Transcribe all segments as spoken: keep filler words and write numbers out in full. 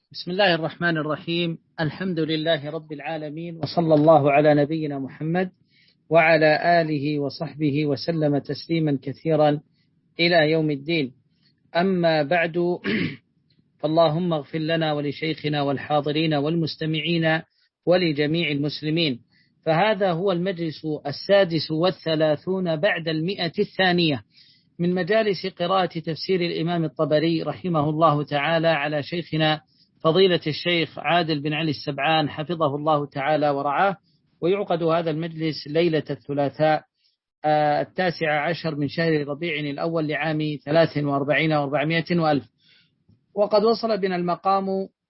بسم الله الرحمن الرحيم. الحمد لله رب العالمين، وصلى الله على نبينا محمد وعلى آله وصحبه وسلم تسليما كثيرا إلى يوم الدين. أما بعد، فاللهم اغفر لنا ولشيخنا والحاضرين والمستمعين ولجميع المسلمين. فهذا هو المجلس السادس والثلاثون بعد المئة الثانية من مجالس قراءة تفسير الإمام الطبري رحمه الله تعالى على شيخنا فضيلة الشيخ عادل بن علي السبعان حفظه الله تعالى ورعاه. ويعقد هذا المجلس ليلة الثلاثاء التاسع عشر من شهر ربيع الأول لعام ثلاث وأربعين وأربعمائة وألف. وقد وصل بنا المقام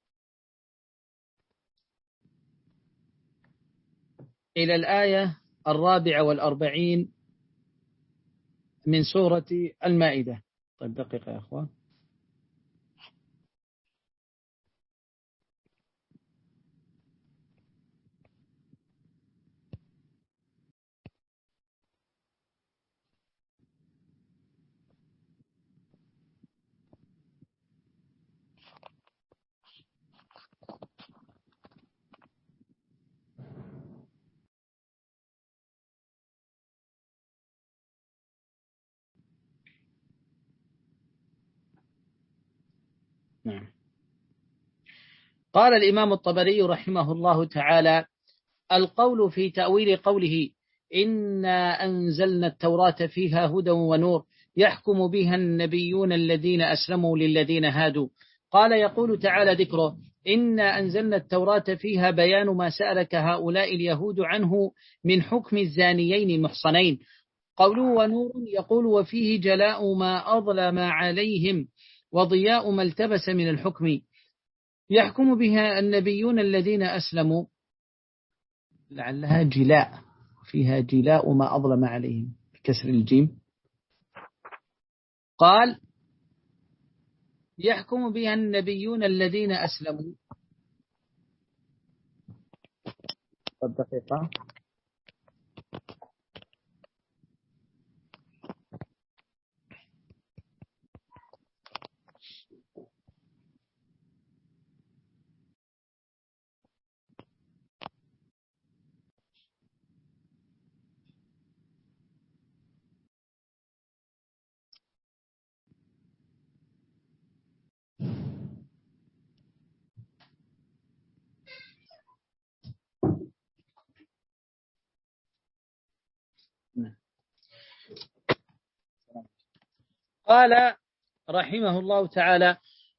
إلى الآية الرابعة والأربعين من سورة المائدة. طيب دقيقة يا أخوان. نعم. قال الإمام الطبري رحمه الله تعالى: القول في تأويل قوله إنا أنزلنا التوراة فيها هدى ونور يحكم بها النبيون الذين أسلموا للذين هادوا. قال يقول تعالى ذكره: إنا أنزلنا التوراة فيها بيان ما سألك هؤلاء اليهود عنه من حكم الزانيين المحصنين. قوله ونور يقول وفيه جلاء ما أظلم عليهم وضياء ما التبس من الحكم. يحكم بها النبيون الذين أسلموا، لعلها جلاء، فيها جلاء ما أظلم عليهم بكسر الجيم. قال يحكم بها النبيون الذين أسلموا. دقيقة. قال رحمه الله تعالى: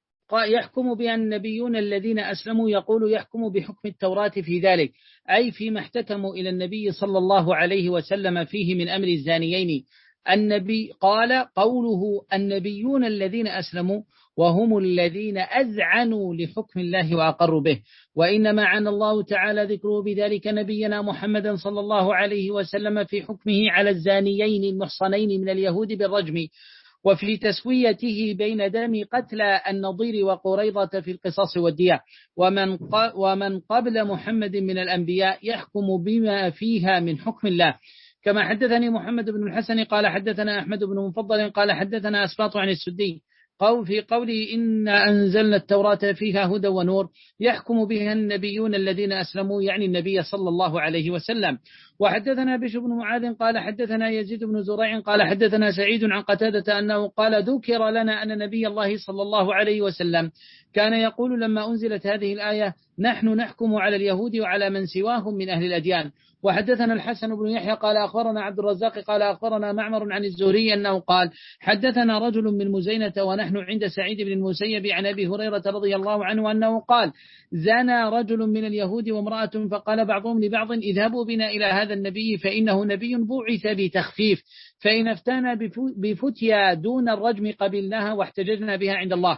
يحكم بها النبيون الذين أسلموا، يقول يحكم بحكم التوراة في ذلك، أي فيما احتكموا إلى النبي صلى الله عليه وسلم فيه من أمر الزانيين. النبي قال قوله النبيون الذين أسلموا وهم الذين أذعنوا لحكم الله وأقروا به، وإنما عنى الله تعالى ذكره بذلك نبينا محمدا صلى الله عليه وسلم في حكمه على الزانيين المحصنين من اليهود بالرجم، وفي تسويته بين دم قتلى النضير وقريضة في القصاص والدية. ومن, ومن قبل محمد من الأنبياء يحكم بما فيها من حكم الله، كما حدثني محمد بن الحسن قال حدثنا أحمد بن مفضل قال حدثنا أسباط عن السدي قول في قوله إنا أنزلنا التوراة فيها هدى ونور يحكم بها النبيون الذين أسلموا، يعني النبي صلى الله عليه وسلم. وحدثنا بشر بن معاذ قال حدثنا يزيد بن زريع قال حدثنا سعيد عن قتادة أنه قال ذكر لنا أن نبي الله صلى الله عليه وسلم كان يقول لما أنزلت هذه الآية: نحن نحكم على اليهود وعلى من سواهم من أهل الأديان. وحدثنا الحسن بن يحيى قال أخبرنا عبد الرزاق قال أخبرنا معمر عن الزهري أنه قال حدثنا رجل من مزينة ونحن عند سعيد بن المسيب عن أبي هريرة رضي الله عنه أنه قال: زنى رجل من اليهود وامرأة، فقال بعضهم لبعض: اذهبوا بنا إلى هذا النبي فإنه نبي بعث بتخفيف، فإن افتانا بفتيا دون الرجم قبلناها واحتججنا بها عند الله.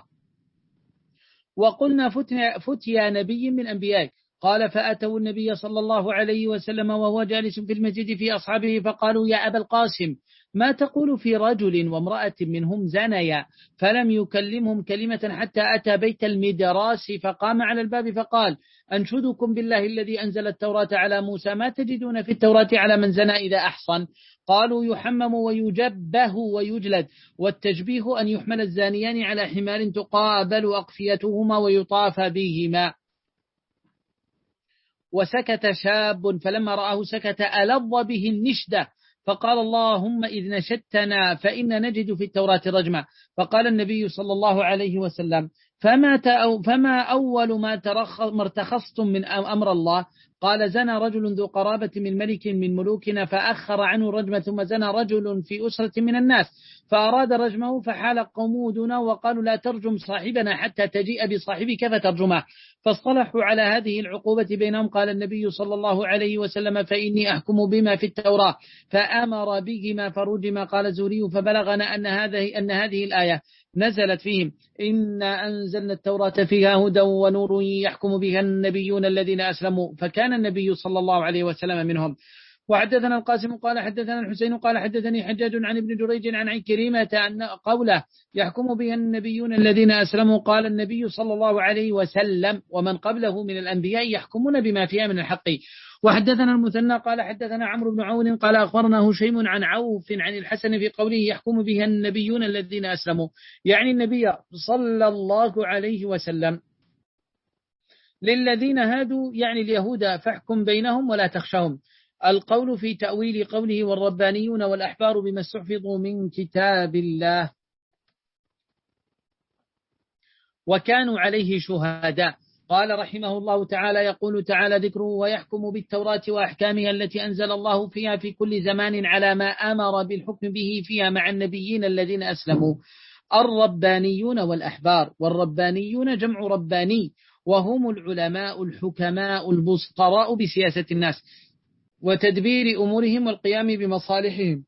وقلنا فتيا نبي من أنبيائك. قال فأتوا النبي صلى الله عليه وسلم وهو جالس في المسجد في أصحابه فقالوا: يا أبا القاسم ما تقول في رجل وامرأة منهم زنيا فلم يكلمهم كلمة حتى أتى بيت المدراس فقام على الباب فقال أنشدكم بالله الذي أنزل التوراة على موسى ما تجدون في التوراة على من زنى إذا أحصن؟ قالوا يحمم ويجبه ويجلد، والتجبيه أن يحمل الزانيان على حمار تقابل أقفيتهما ويطاف بهما. وسكت شاب فلما رآه سكت ألظ به النشدة فقال اللهم إذ نشدتنا فإن نجد في التوراة رجما. فقال النبي صلى الله عليه وسلم فما, فما أول ما ارتخصتم من أمر الله؟ قال زنى رجل ذو قرابة من ملك من ملوكنا فأخر عنه الرجم، ثم زنى رجل في أسرة من الناس فأراد رجمه فحال قومودنا وقالوا لا ترجم صاحبنا حتى تجيء بصاحبك فترجمه، فاصطلحوا على هذه العقوبة بينهم. قال النبي صلى الله عليه وسلم فإني أحكم بما في التوراة، فأمر بهما فرجم. قال زوري فبلغنا أن هذه, أن هذه الآية نزلت فيهم إنا أنزلنا التوراة فيها هدى ونور يحكم بها النبيون الذين أسلموا، فكان النبي صلى الله عليه وسلم منهم. وحدثنا القاسم قال حدثنا الحسين قال حدثني حجاج عن ابن جريج عن كريمة أن قوله يحكم بها النبيون الذين أسلموا قال النبي صلى الله عليه وسلم ومن قبله من الأنبياء يحكمون بما فيها من الحق. وحدثنا المثنى قال حدثنا عمرو بن عون قال أخبرنا هشيم عن عوف عن الحسن في قوله يحكم بها النبيون الذين أسلموا، يعني النبي صلى الله عليه وسلم. للذين هادوا يعني اليهود فاحكم بينهم ولا تخشهم. القول في تأويل قوله والربانيون والأحبار بما استحفظوا من كتاب الله وكانوا عليه شهداء. قال رحمه الله تعالى يقول تعالى ذكره ويحكم بالتوراة وأحكامها التي أنزل الله فيها في كل زمان على ما أمر بالحكم به فيها مع النبيين الذين أسلموا. الربانيون والأحبار، والربانيون جمع رباني وهم العلماء الحكماء البسطراء بسياسة الناس وتدبير أمورهم والقيام بمصالحهم،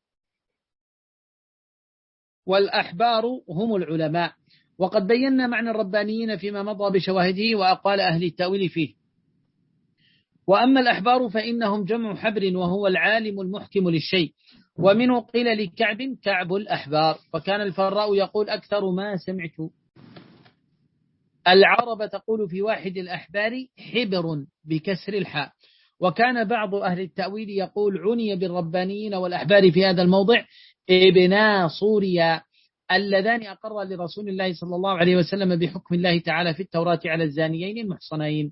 والأحبار هم العلماء. وقد بينا معنى الربانيين فيما مضى بشواهده وأقوال أهل التأويل فيه. وأما الأحبار فإنهم جمع حبر وهو العالم المحكم للشيء، ومنه قيل لكعب كعب الأحبار. وكان الفراء يقول أكثر ما سمعت العرب تقول في واحد الأحبار حبر بكسر الحاء. وكان بعض أهل التأويل يقول عني بالربانيين والأحبار في هذا الموضع ابنا صوريا اللذان أقر لرسول الله صلى الله عليه وسلم بحكم الله تعالى في التوراة على الزانيين المحصنين.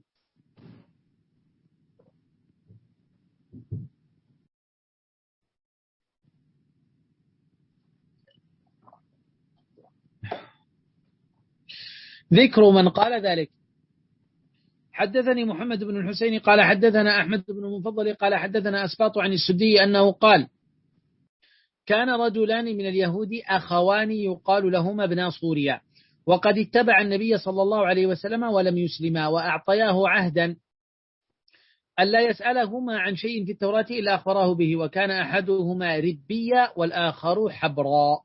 ذكر من قال ذلك. حدثني محمد بن الحسين قال حدثنا أحمد بن المفضل قال حدثنا أسباط عن السدي أنه قال كان رجلان من اليهود أخوان يقال لهما ابنا صوريا، وقد اتبع النبي صلى الله عليه وسلم ولم يسلما، وأعطياه عهدا ألا يسألهما عن شيء في التوراة إلا أخبراه به، وكان أحدهما ربيا والآخر حبرا.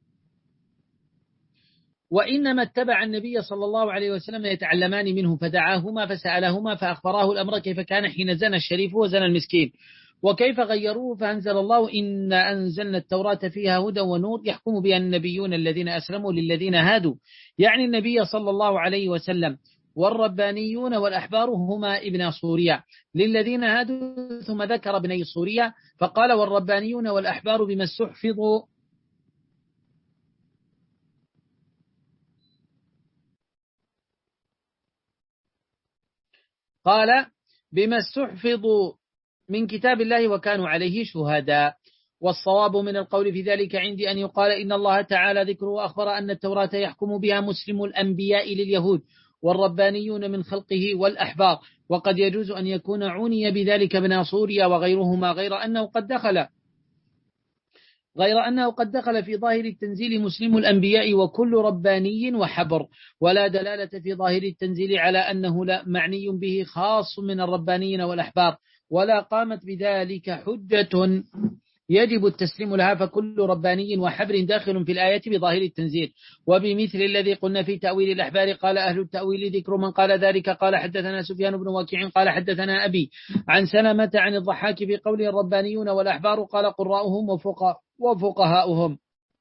وإنما اتبع النبي صلى الله عليه وسلم يتعلمان منه، فدعاهما فسألهما فأخبراه الأمر كيف كان حين زنى الشريف وزنى المسكين وكيف غيروه، فأنزل الله إن أنزلنا التوراة فيها هدى ونور يحكم بها النبيون الذين أسلموا للذين هادوا، يعني النبي صلى الله عليه وسلم. والربانيون والأحبار هما ابن صوريا للذين هادوا، ثم ذكر ابني صوريا فقال والربانيون والأحبار بما استحفظوا قال بما استحفظوا من كتاب الله وكانوا عليه شهداء. والصواب من القول في ذلك عندي أن يقال إن الله تعالى ذكره أخبر أن التوراة يحكم بها مسلم الأنبياء لليهود والربانيون من خلقه والأحبار، وقد يجوز أن يكون عني بذلك ابن صوريا وغيرهما، غير أنه قد دخل غير أنه قد دخل في ظاهر التنزيل مسلم الأنبياء وكل رباني وحبر، ولا دلالة في ظاهر التنزيل على أنه لا معني به خاص من الربانيين والأحبار، ولا قامت بذلك حجة يجب التسليم لها، فكل رباني وحبر داخل في الآية بظاهر التنزيل. وبمثل الذي قلنا في تأويل الأحبار قال أهل التأويل ذكر من قال ذلك. قال حدثنا سفيان بن وكيع قال حدثنا أبي عن سلمة عن الضحاك في قوله الربانيون والأحبار قال قراؤهم وفقهاؤهم.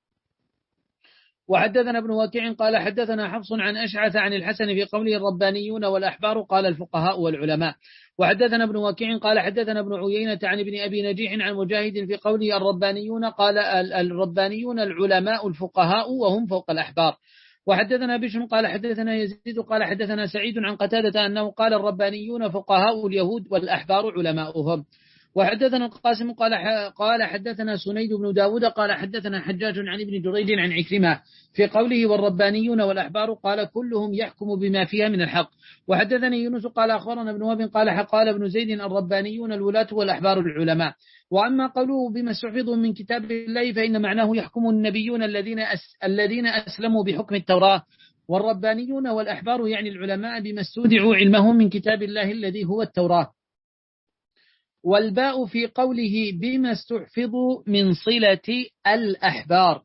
وحدثنا ابن وكيع قال حدثنا حفص عن أشعث عن الحسن في قوله الربانيون والأحبار قال الفقهاء والعلماء. وحدثنا ابن وكيع قال حدثنا ابن عيينة عن ابن أبي نجيح عن مجاهد في قوله الربانيون قال الربانيون العلماء الفقهاء وهم فوق الأحبار. وحدثنا بشر قال حدثنا يزيد قال حدثنا سعيد عن قتادة أنه قال الربانيون فقهاء اليهود والأحبار علماؤهم. وحدثنا القاسم قال قال حدثنا سنيد بن داود قال حدثنا حجاج عن ابن جريج عن عكرمة في قوله والربانيون والأحبار قال كلهم يحكم بما فيها من الحق. وحدثني يونس قال أخبرنا ابن وهب قال قال ابن زيد الربانيون الولاة والأحبار العلماء. وأما قوله بما استحفظوا من كتاب الله فإن معناه يحكم النبيون الذين أس الذين أسلموا بحكم التوراة، والربانيون والأحبار يعني العلماء بما استودعوا علمهم من كتاب الله الذي هو التوراة. والباء في قوله بما استحفظوا من صلة الأحبار،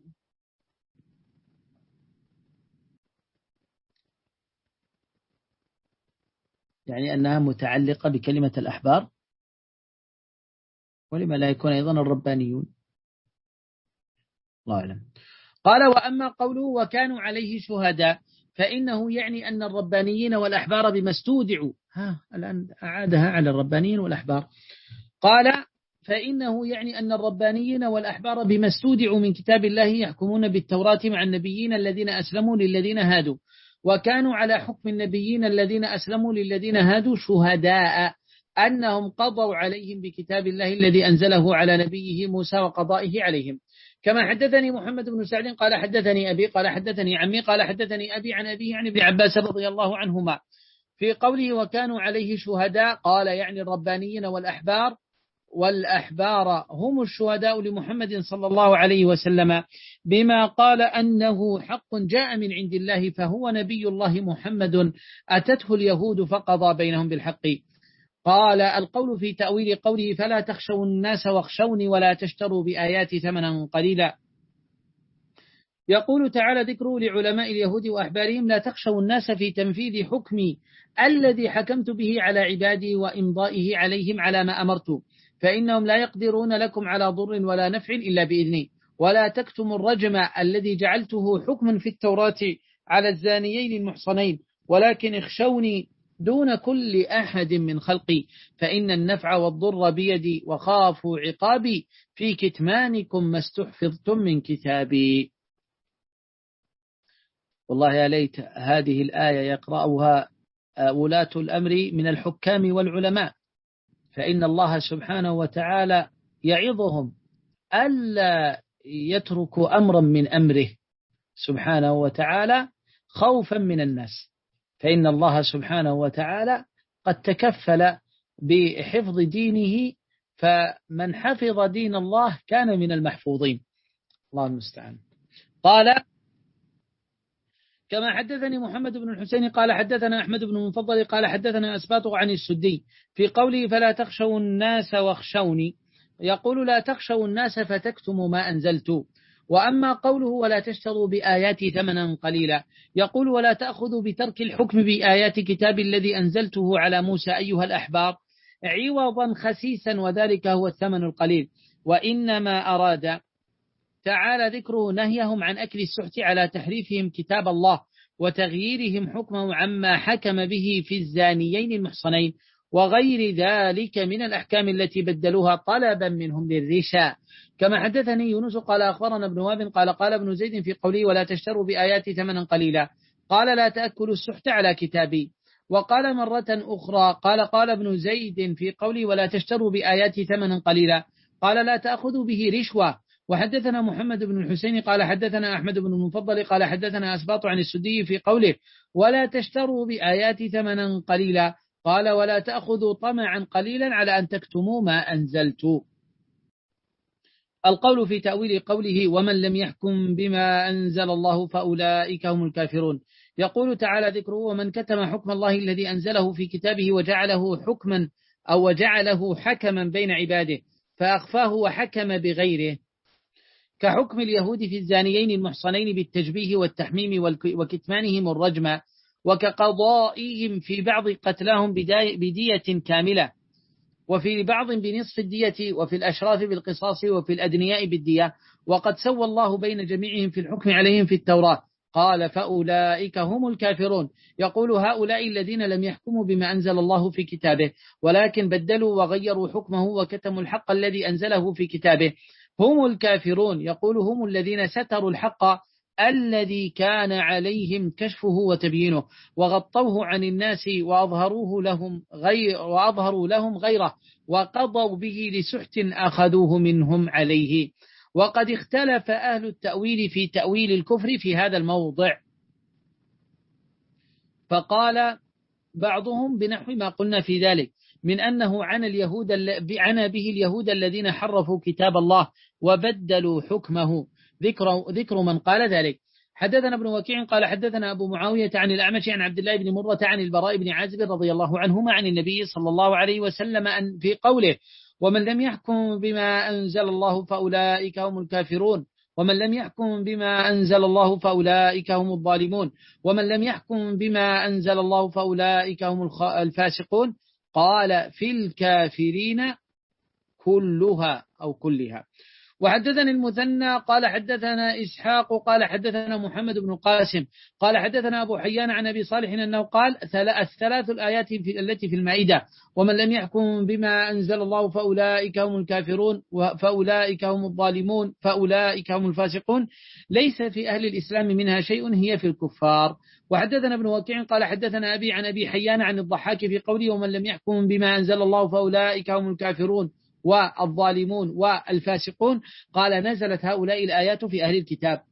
يعني أنها متعلقة بكلمة الأحبار. ولما لا يكون أيضا الربانيون؟ الله أعلم. قال وأما قوله وكانوا عليه شهداء فإنه يعني أن الربانيين والأحبار بما استودعوا، ها الآن أعادها على الربانيين والأحبار. قال فإنه يعني أن الربانيين والأحبار بما استودعوا من كتاب الله يحكمون بالتوراة مع النبيين الذين أسلموا للذين هادوا، وكانوا على حكم النبيين الذين أسلموا للذين هادوا شهداء أنهم قضوا عليهم بكتاب الله الذي أنزله على نبيه موسى وقضائه عليهم. كما حدثني محمد بن سعد قال حدثني أبي قال حدثني عمي قال حدثني أبي عن أبيه عن ابن عباس رضي الله عنهما في قوله وكانوا عليه شهداء قال يعني الربانيين والأحبار، والأحبار هم الشهداء لمحمد صلى الله عليه وسلم بما قال أنه حق جاء من عند الله فهو نبي الله محمد أتته اليهود فقضى بينهم بالحق. قال القول في تأويل قوله فلا تخشوا الناس واخشوني ولا تشتروا بآياتي ثمنا قليلا. يقول تعالى ذكره لعلماء اليهود وأحبارهم لا تخشوا الناس في تنفيذ حكمي الذي حكمت به على عبادي وإمضائه عليهم على ما أمرت، فإنهم لا يقدرون لكم على ضر ولا نفع إلا بإذني. ولا تكتموا الرجم الذي جعلته حكما في التوراة على الزانيين المحصنين، ولكن اخشوني دون كل أحد من خلقي، فإن النفع والضر بيدي وخافوا عقابي في كتمانكم ما استحفظتم من كتابي. والله يا ليت هذه الآية يقرأها ولاة الأمر من الحكام والعلماء، فإن الله سبحانه وتعالى يعظهم ألا يتركوا أمرا من أمره سبحانه وتعالى خوفا من الناس، فإن الله سبحانه وتعالى قد تكفل بحفظ دينه، فمن حفظ دين الله كان من المحفوظين. الله المستعان. قال كما حدثني محمد بن الحسين قال حدثنا أحمد بن المفضل قال حدثنا أسباط عن السدي في قوله فلا تخشوا الناس واخشوني، يقول لا تخشوا الناس فتكتموا ما أنزلت. وأما قوله ولا تشتروا بآياتي ثمنا قليلا، يقول ولا تأخذوا بترك الحكم بآيات كتاب الذي أنزلته على موسى أيها الأحبار عوضا خسيسا وذلك هو الثمن القليل، وإنما أراد تعالى ذكره نهيهم عن أكل السحت على تحريفهم كتاب الله وتغييرهم حكمه عما حكم به في الزانيين المحصنين وغير ذلك من الأحكام التي بدلوها طلبا منهم للرشا. كما حدثني يونس قال أخبرنا ابن وهب قال قال ابن زيد في قوله ولا تشتروا بآياتي ثمنا قليلا قال لا تأكلوا السحت على كتابي. وقال مرة أخرى قال قال ابن زيد في قوله ولا تشتروا بآياتي ثمنا قليلا قال لا تأخذوا به رشوة. وحدثنا محمد بن الحسين قال حدثنا أحمد بن المفضل قال حدثنا أسباط عن السدي في قوله ولا تشتروا بآياتي ثمنا قليلا قال ولا تأخذوا طمعا قليلا على أن تكتموا ما أنزلت. القول في تأويل قوله ومن لم يحكم بما أنزل الله فأولئك هم الكافرون، يقول تعالى ذكره ومن كتم حكم الله الذي أنزله في كتابه وجعله حكما أو وجعله حكما بين عباده فأخفاه وحكم بغيره، كحكم اليهود في الزانيين المحصنين بالتشبيه والتحميم وكتمانهم الرجم، وكقضائهم في بعض قتلاهم بدية كاملة، وفي بعض بنصف الدية، وفي الأشراف بالقصاص، وفي الأدنياء بالدية، وقد سوى الله بين جميعهم في الحكم عليهم في التوراة. قال فأولئك هم الكافرون. يقول هؤلاء الذين لم يحكموا بما أنزل الله في كتابه، ولكن بدلوا وغيروا حكمه وكتموا الحق الذي أنزله في كتابه، هم الكافرون. يقول هم الذين ستروا الحق الذي كان عليهم كشفه وتبيينه، وغطوه عن الناس وأظهروه لهم غير وأظهروا لهم غيره، وقضوا به لسحت أخذوه منهم عليه. وقد اختلف أهل التأويل في تأويل الكفر في هذا الموضع، فقال بعضهم بنحو ما قلنا في ذلك، من أنه عن اليهود عن به اليهود الذين حرفوا كتاب الله وبدلوا حكمه. ذكر ذكر من قال ذلك. حدثنا ابن وكيع قال حدثنا أبو معاوية عن الأعمش عن عبد الله بن مرة عن البراء بن عازب رضي الله عنهما عن النبي صلى الله عليه وسلم أن في قوله ومن لم يحكم بما أنزل الله فأولئك هم الكافرون، ومن لم يحكم بما أنزل الله فأولئك هم الظالمون، ومن لم يحكم بما أنزل الله فأولئك هم الفاسقون. قال في الكافرين كلها أو كلها. وحدثنا المثنى قال حدثنا إسحاق قال حدثنا محمد بن القاسم قال حدثنا أبو حيان عن أبي صالح أنه قال الثلاث الآيات في التي في المائدة ومن لم يحكم بما أنزل الله فأولئك هم الكافرون فأولئك هم الظالمون فأولئك هم الفاسقون ليس في أهل الإسلام منها شيء، هي في الكفار. وحدثنا ابن وكيع قال حدثنا أبي عن أبي حيان عن الضحاك في قوله ومن لم يحكم بما أنزل الله فأولئك هم الكافرون والظالمون والفاسقون، قال نزلت هؤلاء الآيات في أهل الكتاب.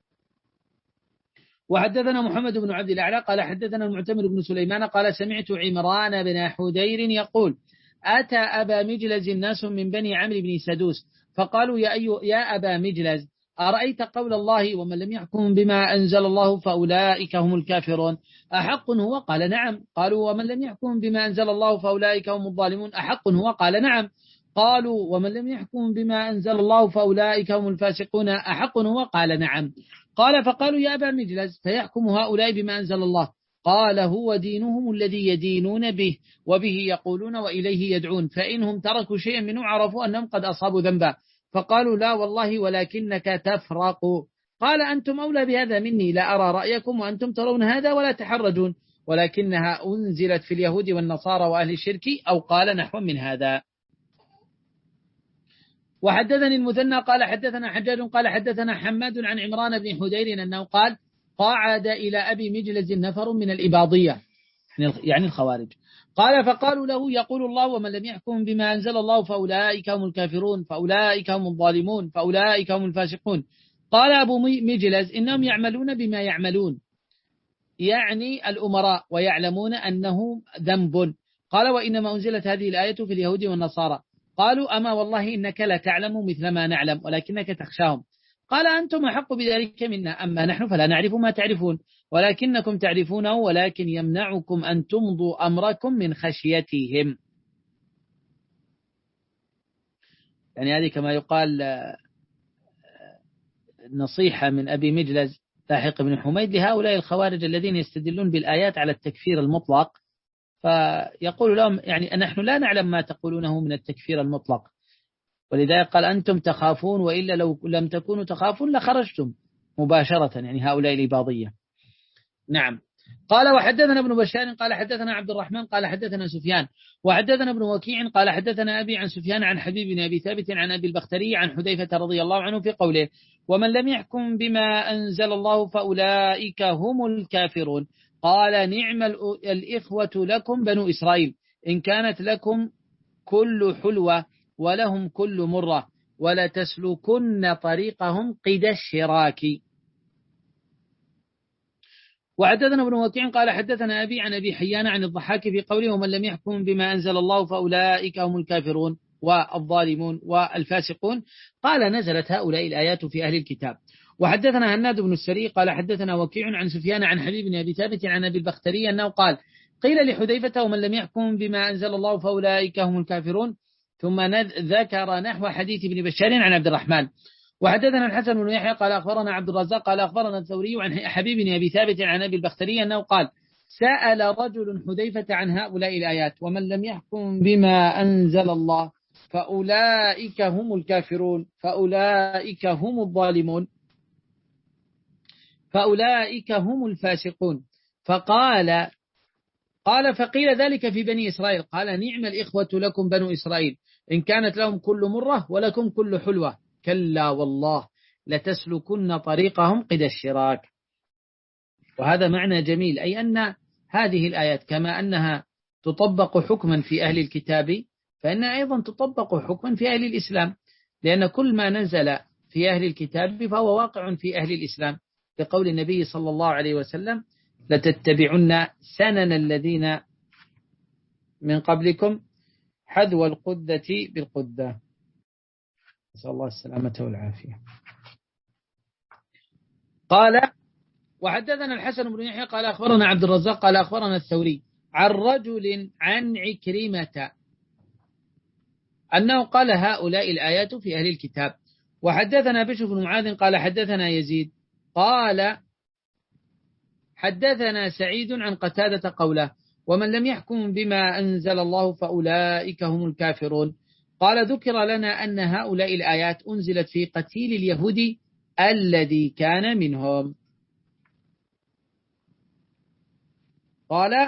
وحدثنا محمد بن عبد الأعلى قال حدثنا المعتمر بن سليمان قال سمعت عمران بن حدير يقول أتى أبا مجلز الناس من بني عمرو بن سدوس فقالوا يا, أيو يا أبا مجلز أرأيت قول الله ومن لم يحكم بما أنزل الله فأولئك هم الكافرون أحق هو؟ قال نعم. قالوا ومن لم يحكم بما أنزل الله فأولئك هم الظالمون أحق هو؟ قال نعم. قالوا ومن لم يحكم بما أنزل الله فأولئك هم الفاسقون أحق هو؟ قال نعم. قال فقالوا يا أبا مجلس فيحكم هؤلاء بما أنزل الله؟ قال هو دينهم الذي يدينون به وبه يقولون وإليه يدعون، فإنهم تركوا شيئا منه عرفوا أنهم قد أصابوا ذنبا. فقالوا لا والله ولكنك تفرق. قال أنتم أولى بهذا مني، لا أرى رأيكم وأنتم ترون هذا ولا تحرجون، ولكنها أنزلت في اليهود والنصارى وأهل الشرك، أو قال نحو من هذا. وحدثني المثنى قال حدثنا حجاج قال حدثنا حماد عن عمران بن حدير أنه قال قعد إلى أبي مجلز نفر من الإباضية يعني الخوارج، قال فقالوا له يقول الله ومن لم يحكم بما أنزل الله فأولئك هم الكافرون فأولئك هم الظالمون فأولئك هم الفاسقون. قال أبو مجلز إنهم يعملون بما يعملون، يعني الأمراء، ويعلمون أنه ذنب. قال وإنما أنزلت هذه الآية في اليهود والنصارى. قالوا أما والله إنك لا تعلم مثل ما نعلم ولكنك تخشاهم. قال أنتم أحق بذلك منا، أما نحن فلا نعرف ما تعرفون ولكنكم تعرفونه، ولكن يمنعكم أن تمضوا أمركم من خشيتهم. يعني هذه كما يقال نصيحة من أبي مجلز لاحق بن حميد لهؤلاء الخوارج الذين يستدلون بالآيات على التكفير المطلق، فيقول لهم يعني نحن لا نعلم ما تقولونه من التكفير المطلق، ولذلك قال أنتم تخافون وإلا لو لم تكونوا تخافون لخرجتم مباشرة، يعني هؤلاء الإباضية. نعم. قال وحدثنا ابن بشار قال حدثنا عبد الرحمن قال حدثنا سفيان وحدثنا ابن وكيع قال حدثنا أبي عن سفيان عن حبيب بن أبي ثابت عن أبي البختري عن حذيفة رضي الله عنه في قوله ومن لم يحكم بما أنزل الله فأولئك هم الكافرون. قال نعم الإخوة لكم بنو إسرائيل إن كانت لكم كل حلوة ولهم كل مرة ولتسلكن طريقهم قد الشراك. وحدثنا ابن وكيع قال حدثنا أبي عن أبي حيان عن الضحاك في قوله ومن لم يحكم بما أنزل الله فأولئك هم الكافرون والظالمون والفاسقون. قال نزلت هؤلاء الآيات في أهل الكتاب. وحدثنا هناد بن السري قال حدثنا وكيع عن سفيان عن حبيب بن أبي ثابت عن أبي البختري أنه قال قيل لحذيفة ومن لم يحكم بما أنزل الله فأولئك هم الكافرون، ثم ذكر نحو حديث ابن بشار عن عبد الرحمن. وحدثنا الحسن بن يحيى قال أخبرنا عبد الرزاق قال أخبرنا الثوري عن حبيب بن أبي ثابت عن أبي البختري أنه قال سأل رجل حذيفة عن هؤلاء الآيات ومن لم يحكم بما أنزل الله فأولئك هم الكافرون فأولئك هم الظالمون فأولئك هم الفاسقون. فقال قال فقيل ذلك في بني إسرائيل قال نعم الإخوة لكم بنو إسرائيل إن كانت لهم كل مرة ولكم كل حلوة كلا والله لتسلكن طريقهم قد الشراك. وهذا معنى جميل، أي أن هذه الآيات كما أنها تطبق حكما في أهل الكتاب فإنها أيضا تطبق حكما في أهل الإسلام، لأن كل ما نزل في أهل الكتاب فهو واقع في أهل الإسلام، لقول النبي صلى الله عليه وسلم لتتبعن سنن الذين من قبلكم حذو القدة بالقدة. نسأل الله السلامة والعافية. قال وحدثنا الحسن بن يحيى قال أخبرنا عبد الرزاق قال أخبرنا الثوري عن رجل عن عكرمة أنه قال هؤلاء الآيات في أهل الكتاب. وحدثنا بشر بن معاذ قال حدثنا يزيد قال حدثنا سعيد عن قتادة قوله ومن لم يحكم بما أنزل الله فأولئك هم الكافرون. قال ذكر لنا أن هؤلاء الآيات أنزلت في قتيل اليهود الذي كان منهم. قال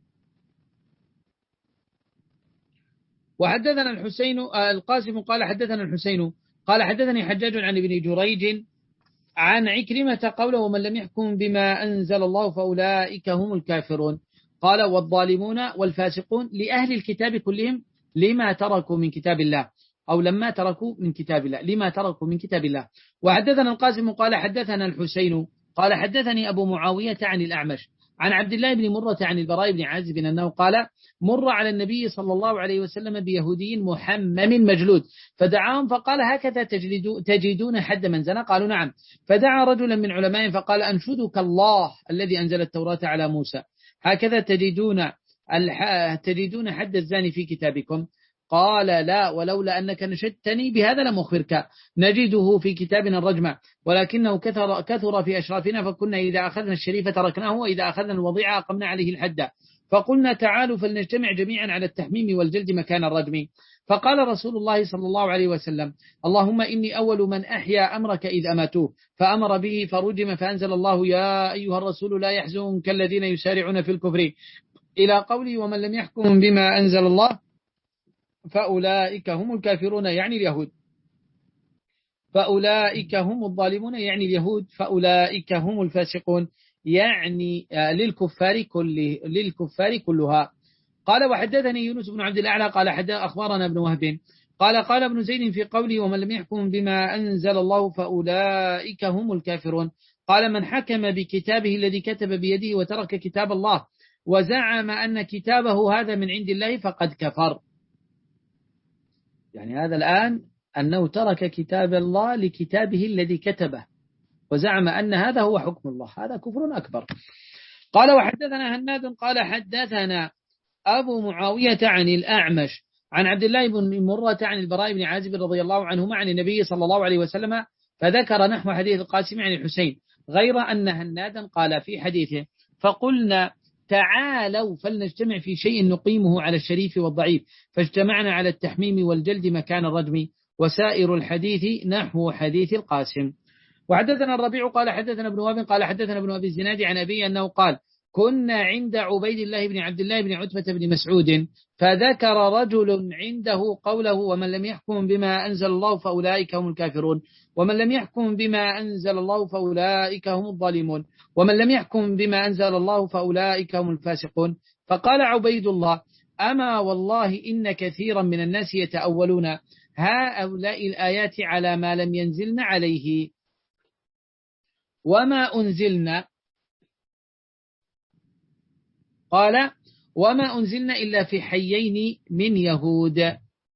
وحدثنا الحسين القاسم قال حدثنا الحسين قال حدثني حجاج عن ابن جريج عن عكرمة قوله ومن لم يحكم بما أنزل الله فأولئك هم الكافرون. قال والظالمون والفاسقون لأهل الكتاب كلهم لما تركوا من كتاب الله أو لما تركوا من كتاب الله لما تركوا من كتاب الله. وحدثنا القاسم قال حدثنا الحسين قال حدثني أبو معاوية عن الأعمش عن عبد الله بن مرة عن البراء بن عازب أنه قال مر على النبي صلى الله عليه وسلم بيهودي محمم مجلود فدعاهم فقال هكذا تجدون حد من زنى؟ قالوا نعم. فدعا رجلا من علمائهم فقال أنشدك الله الذي أنزل التوراة على موسى هكذا تجدون تجدون حد الزاني في كتابكم؟ قال لا ولولا أنك نشدتني بهذا لم أخبرك نجده في كتابنا الرجمة ولكنه كثر, كثر في أشرافنا فكنا إذا أخذنا الشريف تركناه وإذا أخذنا الوضيع أقمنا عليه الحد فقلنا تعالوا فلنجتمع جميعا على التحميم والجلد مكان الرجم. فقال رسول الله صلى الله عليه وسلم اللهم إني أول من أحيا أمرك إذ أماتوه فأمر به فرجم فأنزل الله يا أيها الرسول لا يحزنك الذين يسارعون في الكفر إلى قولي ومن لم يحكم بما أنزل الله فأولئك هم الكافرون يعني اليهود فأولئك هم الظالمون يعني اليهود فأولئك هم الفاسقون يعني للكفار كله للكفار كلها. قال وحدثني يونس بن عبد الأعلى قال حدث أخبرنا ابن وهب قال قال ابن زيد في قوله ومن لم يحكم بما أنزل الله فأولئك هم الكافرون. قال من حكم بكتابه الذي كتب بيده وترك كتاب الله وزعم أن كتابه هذا من عند الله فقد كفر. يعني هذا الآن أنه ترك كتاب الله لكتابه الذي كتبه وزعم أن هذا هو حكم الله هذا كفر أكبر. قال وحدثنا هناد قال حدثنا أبو معاوية عن الأعمش عن عبد الله بن مرة عن البراء بن عازب رضي الله عنهما عن النبي صلى الله عليه وسلم فذكر نحو حديث القاسم عن الحسين غير أن هنادا قال في حديثه فقلنا تعالوا فلنجتمع في شيء نقيمه على الشريف والضعيف فاجتمعنا على التحميم والجلد مكان الرجم وسائر الحديث نحو حديث القاسم. وحدثنا الربيع قال حدثنا ابن وهب قال حدثنا ابن أبي الزناد عن أبي أنه قال كنا عند عبيد الله بن عبد الله بن عتبة بن مسعود فذكر رجل عنده قوله ومن لم يحكم بما أنزل الله فأولئك هم الكافرون ومن لم يحكم بما أنزل الله فأولئك هم الظالمون ومن لم يحكم بما أنزل الله فأولئك هم الفاسقون. فقال عبيد الله أما والله إن كثيرا من الناس يتأولون هؤلاء الآيات على ما لم ينزلن عليه وما أنزلنا قال وما أنزلنا إلا في حيين من يهود.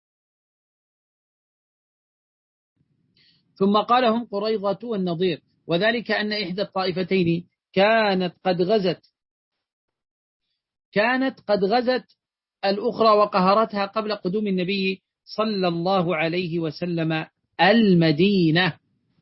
ثم قال هم قريظة والنضير وذلك أن إحدى الطائفتين كانت قد غزت كانت قد غزت الأخرى وقهرتها قبل قدوم النبي صلى الله عليه وسلم المدينة،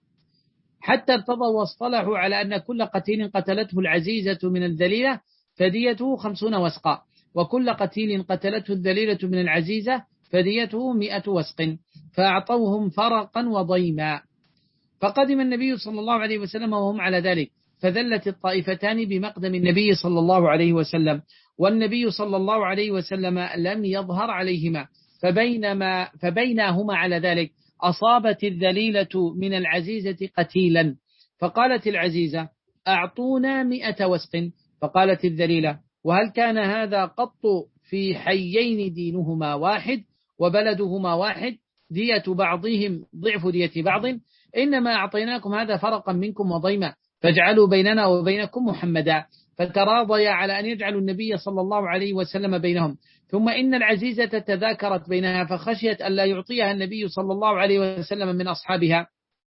حتى ارتضوا واصطلحوا على أن كل قتيل قتلته العزيزة من الذليلة فديته خمسون وسقا، وكل قتيل قتلته الذليلة من العزيزة فديته مئة وسق، فأعطوهم فرقا وضيما. فقدم النبي صلى الله عليه وسلم وهم على ذلك، فذلت الطائفتان بمقدم النبي صلى الله عليه وسلم، والنبي صلى الله عليه وسلم لم يظهر عليهما، فبينما فبينهما على ذلك أصابت الذليلة من العزيزة قتيلا، فقالت العزيزة أعطونا مئة وسق، فقالت الذليلة وهل كان هذا قط في حيين دينهما واحد وبلدهما واحد، دية بعضهم ضعف دية بعض، إنما أعطيناكم هذا فرقا منكم وضيما، فاجعلوا بيننا وبينكم محمدا. فتراضيا على أن يجعلوا النبي صلى الله عليه وسلم بينهم. ثم إن العزيزة تذاكرت بينها فخشيت ألا يعطيها النبي صلى الله عليه وسلم من أصحابها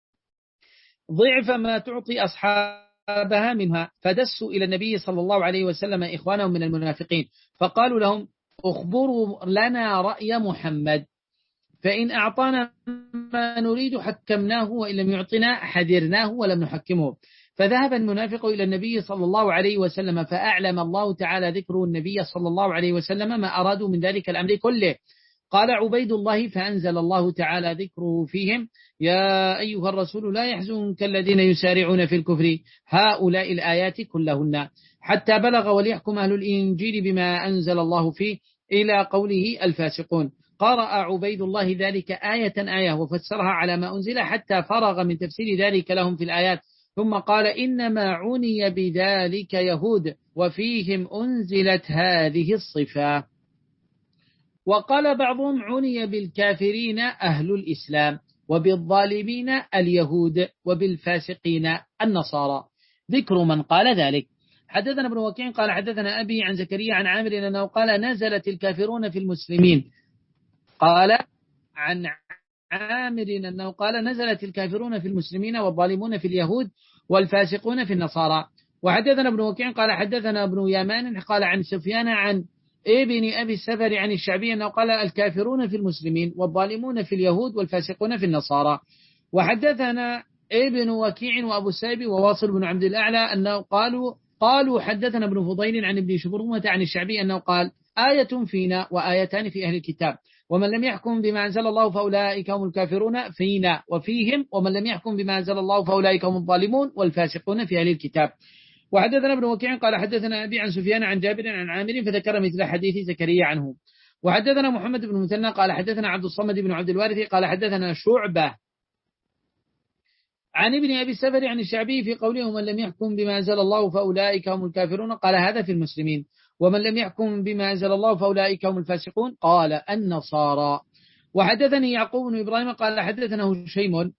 ضعف ما تعطي أصحابها منها، فدسوا إلى النبي صلى الله عليه وسلم إخوانهم من المنافقين، فقالوا لهم اخبروا لنا رأي محمد، فإن أعطانا ما نريد حكمناه، وإن لم يعطنا حذرناه ولم نحكمه. فذهب المنافق إلى النبي صلى الله عليه وسلم، فأعلم الله تعالى ذكره النبي صلى الله عليه وسلم ما أرادوا من ذلك الأمر كله. قال عبيد الله فأنزل الله تعالى ذكره فيهم يا أيها الرسول لا يحزنك الذين يسارعون في الكفر هؤلاء الآيات كلهن، حتى بلغ وليحكم أهل الإنجيل بما أنزل الله فيه إلى قوله الفاسقون. قرأ عبيد الله ذلك آية آية وفسرها على ما أنزل حتى فرغ من تفسير ذلك لهم في الآيات، ثم قال إنما عني بذلك يهود وفيهم أنزلت هذه الصفة. وقال بعضهم عني بالكافرين أهل الإسلام، وبالظالمين اليهود، وبالفاسقين النصارى. ذكر من قال ذلك. حدثنا ابن وكيع قال حدثنا أبي عن زكريا عن عامر أنه قال نزلت الكافرون في المسلمين. قال عن عامر أنه قال نزلت الكافرون في المسلمين والظالمون في اليهود والفاسقون في النصارى. وحدثنا ابن وكيع قال حدثنا ابن يمان قال عن سفيان عن ابن أبي السفر عن الشعبي أنه قال الكافرون في المسلمين والظالمون في اليهود والفاسقون في النصارى. وحدثنا ابن وكيع وأبو السائب وواصل بن عبد الأعلى أنه قالوا قالوا حدثنا ابن فضيل عن ابن شبرمة عن الشعبي أنه قال آية فينا وآيتان في أهل الكتاب، ومن لم يحكم بما أنزل الله فأولئك هم الكافرون فينا وفيهم، ومن لم يحكم بما أنزل الله فأولئك هم الظالمون والفاسقون في أهل الكتاب. وحدثنا ابن وكيع قال حدثنا أبي عن سفيان عن جابر عن عامر فذكر مثل حديث زكريا عنه. وحدثنا محمد بن مثنى قال حدثنا عبد الصمد بن عبد الوارث قال حدثنا شعبة عن ابن أبي السفر عن الشعبي في قوله ومن لم يحكم بما أنزل الله فأولئك هم الكافرون، قال هذا في المسلمين، ومن لم يحكم بما أنزل الله فأولئك هم الفاسقون قال النصارى. وحدثني يعقوب بن إبراهيم قال حدثنا هشيم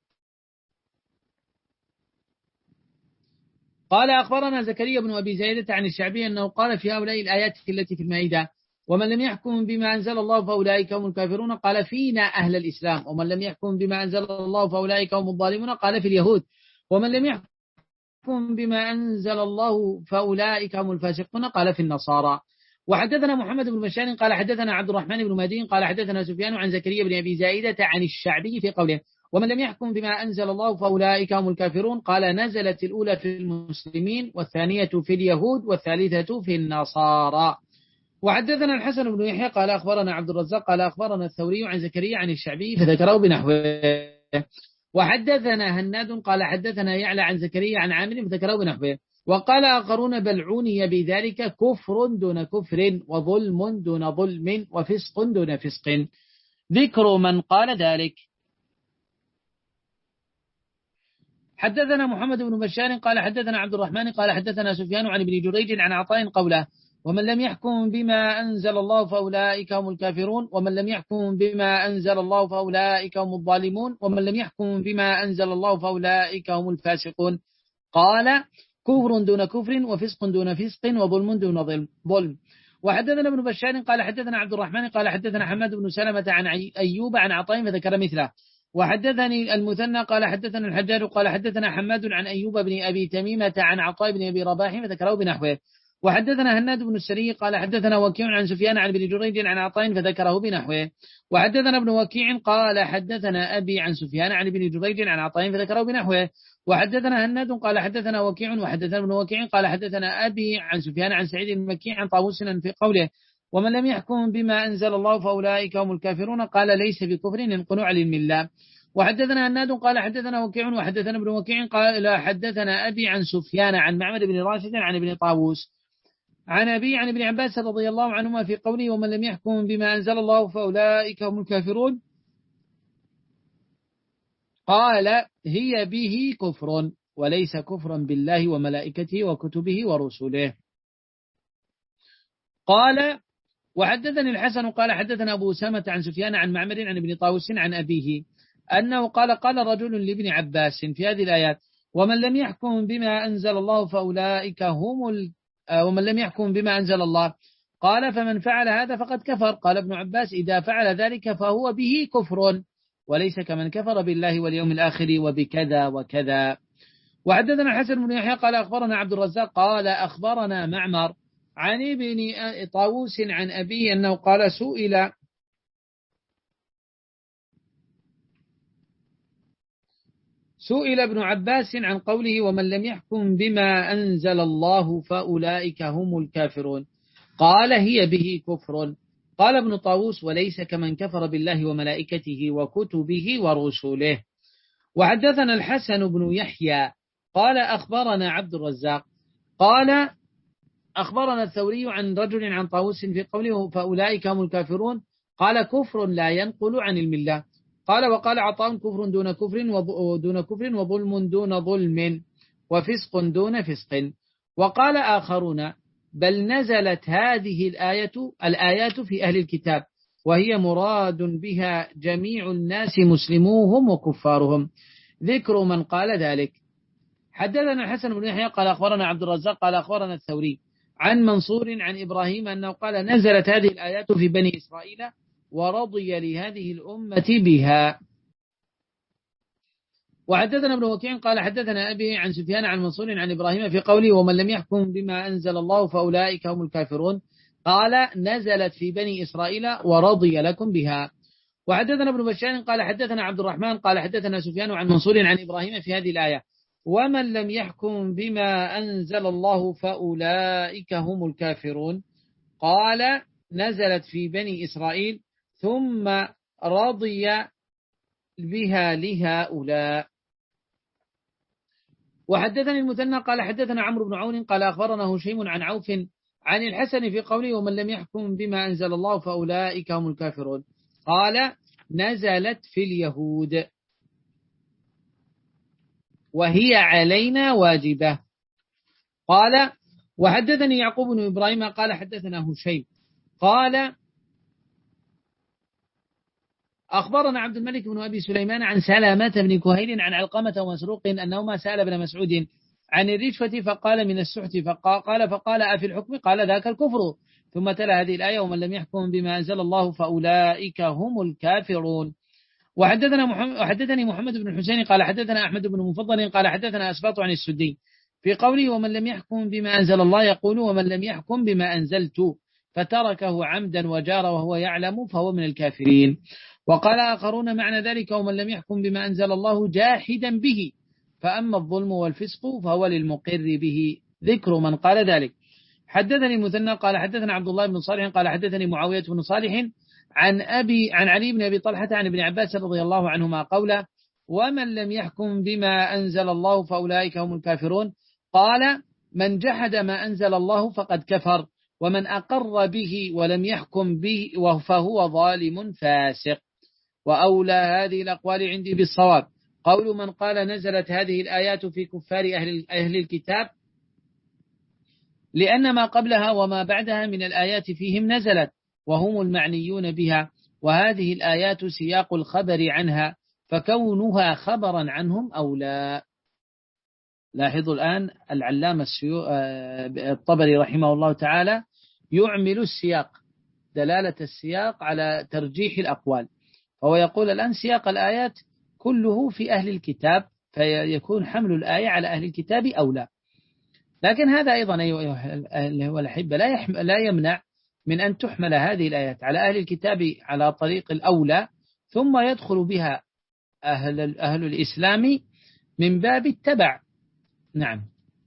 قال أخبرنا زكريا بن أبي زايدة عن الشعبي أنه قال في هؤلاء الآيات التي في المائدة ومن لم يحكم بما أنزل الله فأولئك هم الكافرون قال فينا أهل الإسلام، ومن لم يحكم بما أنزل الله فأولئك هم الظالمون قال في اليهود، ومن لم يحكم بما أنزل الله فأولئك هم الفاسقون قال في النصارى. وحدثنا محمد بن بشار قال حدثنا عبد الرحمن بن مهدي قال حدثنا سفيان عن زكريا بن أبي زايدة عن الشعبي في قوله ومن لم يحكم بما أنزل الله فأولئك هم الكافرون قال نزلت الأولى في المسلمين والثانية في اليهود والثالثة في النصارى. وحدثنا الحسن بن يحيى قال أخبرنا عبد الرزاق قال أخبرنا الثوري عن زكريا عن الشعبي فذكره بنحوه. وحدثنا هناد قال حدثنا يعلى عن زكريا عن عامر فذكره بنحوه. وقال آخرون بل عني بذلك كفر دون كفر وظلم دون ظلم وفسق دون فسق. ذكر من قال ذلك. حدثنا محمد بن بشار قال حدثنا عبد الرحمن قال حدثنا سفيان عن ابن جريج عن عطاء قوله ومن لم يحكم بما أنزل الله فأولئك هم الكافرون، ومن لم يحكم بما أنزل الله فأولئك هم الظالمون، ومن لم يحكم بما أنزل الله فأولئك هم الفاسقون. قال كفر دون كفر وفسق دون فسق وظلم دون ظلم ظلم. وحدثنا ابن بشار قال حدثنا عبد الرحمن قال حدثنا حماد بن سلمة عن أيوب عن عطاء فذكر مثله. وحدثني المثنى قال حدثنا الحجاج قال حدثنا حماد عن أيوب بن أبي تميمة عن عطاء بن أبي رباح فذكره بنحوه. وحدثنا هناد بن السري قال حدثنا وكيع عن سفيان عن ابن جريج عن عطاء فذكره بنحوه. وحدثنا ابن وكيع قال حدثنا أبي عن سفيان عن ابن جريج عن عطاء فذكره بنحوه. وحدثنا هناد قال حدثنا وكيع وحدثنا ابن وكيع قال حدثنا أبي عن سفيان عن سعيد المكي عن طاووس في قوله ومن لم يحكم بما أنزل الله فأولئك هم الكافرون قال ليس بكفر ينقل عن المله. وحدثنا هناد قال حدثنا وكيع وحدثنا ابن وكيع قال حدثنا أبي عن سفيان عن معمر بن راشد عن ابن طاووس عن أبي عن ابن عباس رضي الله عنهما في قوله ومن لم يحكم بما أنزل الله فأولئك هم الكافرون قال هي به كفر وليس كفرا بالله وملائكته وكتبه ورسله. قال وحدثني الحسن قال حدثنا أبو أسامة عن سفيان عن معمر عن ابن طاووس عن أبيه أنه قال قال رجل لابن عباس في هذه الآيات ومن لم يحكم بما أنزل الله فأولئك هم ال... ومن لم يحكم بما أنزل الله قال فمن فعل هذا فقد كفر. قال ابن عباس إذا فعل ذلك فهو به كفر وليس كمن كفر بالله واليوم الآخر وبكذا وكذا. وحدثنا الحسن بن يحيى قال أخبرنا عبد الرزاق قال أخبرنا معمر عن ابن طاووس عن أبيه أنه قال سئل سئل ابن عباس عن قوله ومن لم يحكم بما أنزل الله فأولئك هم الكافرون قال هي به كفر. قال ابن طاووس وليس كمن كفر بالله وملائكته وكتبه ورسله. وحدثنا الحسن بن يحيى قال أخبرنا عبد الرزاق قال أخبرنا الثوري عن رجل عن طاووس في قوله فأولئك هم الكافرون قال كفر لا ينقل عن المله. قال وقال عطاء كفر دون كفر ودون كفر وظلم دون ظلم وفسق دون فسق. وقال آخرون بل نزلت هذه الآية الآيات في أهل الكتاب وهي مراد بها جميع الناس مسلموهم وكفارهم ذكر من قال ذلك. حدثنا الحسن بن يحيى قال أخبرنا عبد الرزاق قال أخبرنا الثوري عن منصور عن إبراهيم أنه قال نزلت هذه الآيات في بني إسرائيل ورضي لهذه الأمة بها. وحدثنا ابن وكيع قال حدثنا أبي عن سفيان عن منصور عن إبراهيم في قوله ومن لم يحكم بما أنزل الله فأولئك هم الكافرون قال نزلت في بني إسرائيل ورضي لكم بها. وحدثنا ابن بشار قال حدثنا عبد الرحمن قال حدثنا سفيان عن منصور عن إبراهيم في هذه الآية ومن لم يحكم بما أنزل الله فأولئك هم الكافرون قال نزلت في بني إسرائيل ثم رضي بها لهؤلاء. وحدثني المثنى قال حدثنا عمرو بن عون قال أخبرنا هشيم عن عوف عن الحسن في قوله ومن لم يحكم بما أنزل الله فأولئك هم الكافرون قال نزلت في اليهود وهي علينا واجبة. قال وحدثني يعقوب بن إبراهيم قال حدثنا هشيم قال أخبرنا عبد الملك بن أبي سليمان عن سلامة بن كهيل عن علقمة ومسروق أنهما سأل ابن مسعود عن الرشوة فقال من السحت فقال فقال أفي الحكم قال ذاك الكفر ثم تلا هذه الآية ومن لم يحكم بما أنزل الله فأولئك هم الكافرون. وحدثنا محمد وحدثني محمد بن الحسين قال حدثنا أحمد بن مفضل قال حدثنا أسباط عن السدي في قوله ومن لم يحكم بما أنزل الله يقول ومن لم يحكم بما أنزلت فتركه عمدا وجار وهو يعلم فهو من الكافرين. وقال آخرون معنى ذلك ومن لم يحكم بما أنزل الله جاحدا به فأما الظلم والفسق فهو للمقر به ذكر من قال ذلك. حدثني مثنى قال حدثنا عبد الله بن صالح قال حدثني معاوية بن صالح عن أبي عن علي بن أبي طلحة عن ابن عباس رضي الله عنهما قوله ومن لم يحكم بما أنزل الله فأولئك هم الكافرون قال من جحد ما أنزل الله فقد كفر ومن أقر به ولم يحكم به فهو ظالم فاسق. وأولى هذه الأقوال عندي بالصواب قول من قال نزلت هذه الآيات في كفار أهل, أهل الكتاب لأن ما قبلها وما بعدها من الآيات فيهم نزلت وهم المعنيون بها وهذه الآيات سياق الخبر عنها فكونها خبرا عنهم أولى. لاحظوا الآن العلامة الطبري رحمه الله تعالى يعمل السياق دلالة السياق على ترجيح الأقوال فهو يقول الآن سياق الآيات كله في أهل الكتاب فيكون حمل الآية على أهل الكتاب أولى. لكن هذا أيضا أيها الأحبة لا لا يمنع من أن تحمل هذه الآيات على أهل الكتاب على طريق الأولى، ثم يدخل بها أهل, أهل الإسلام من باب التبع. نعم.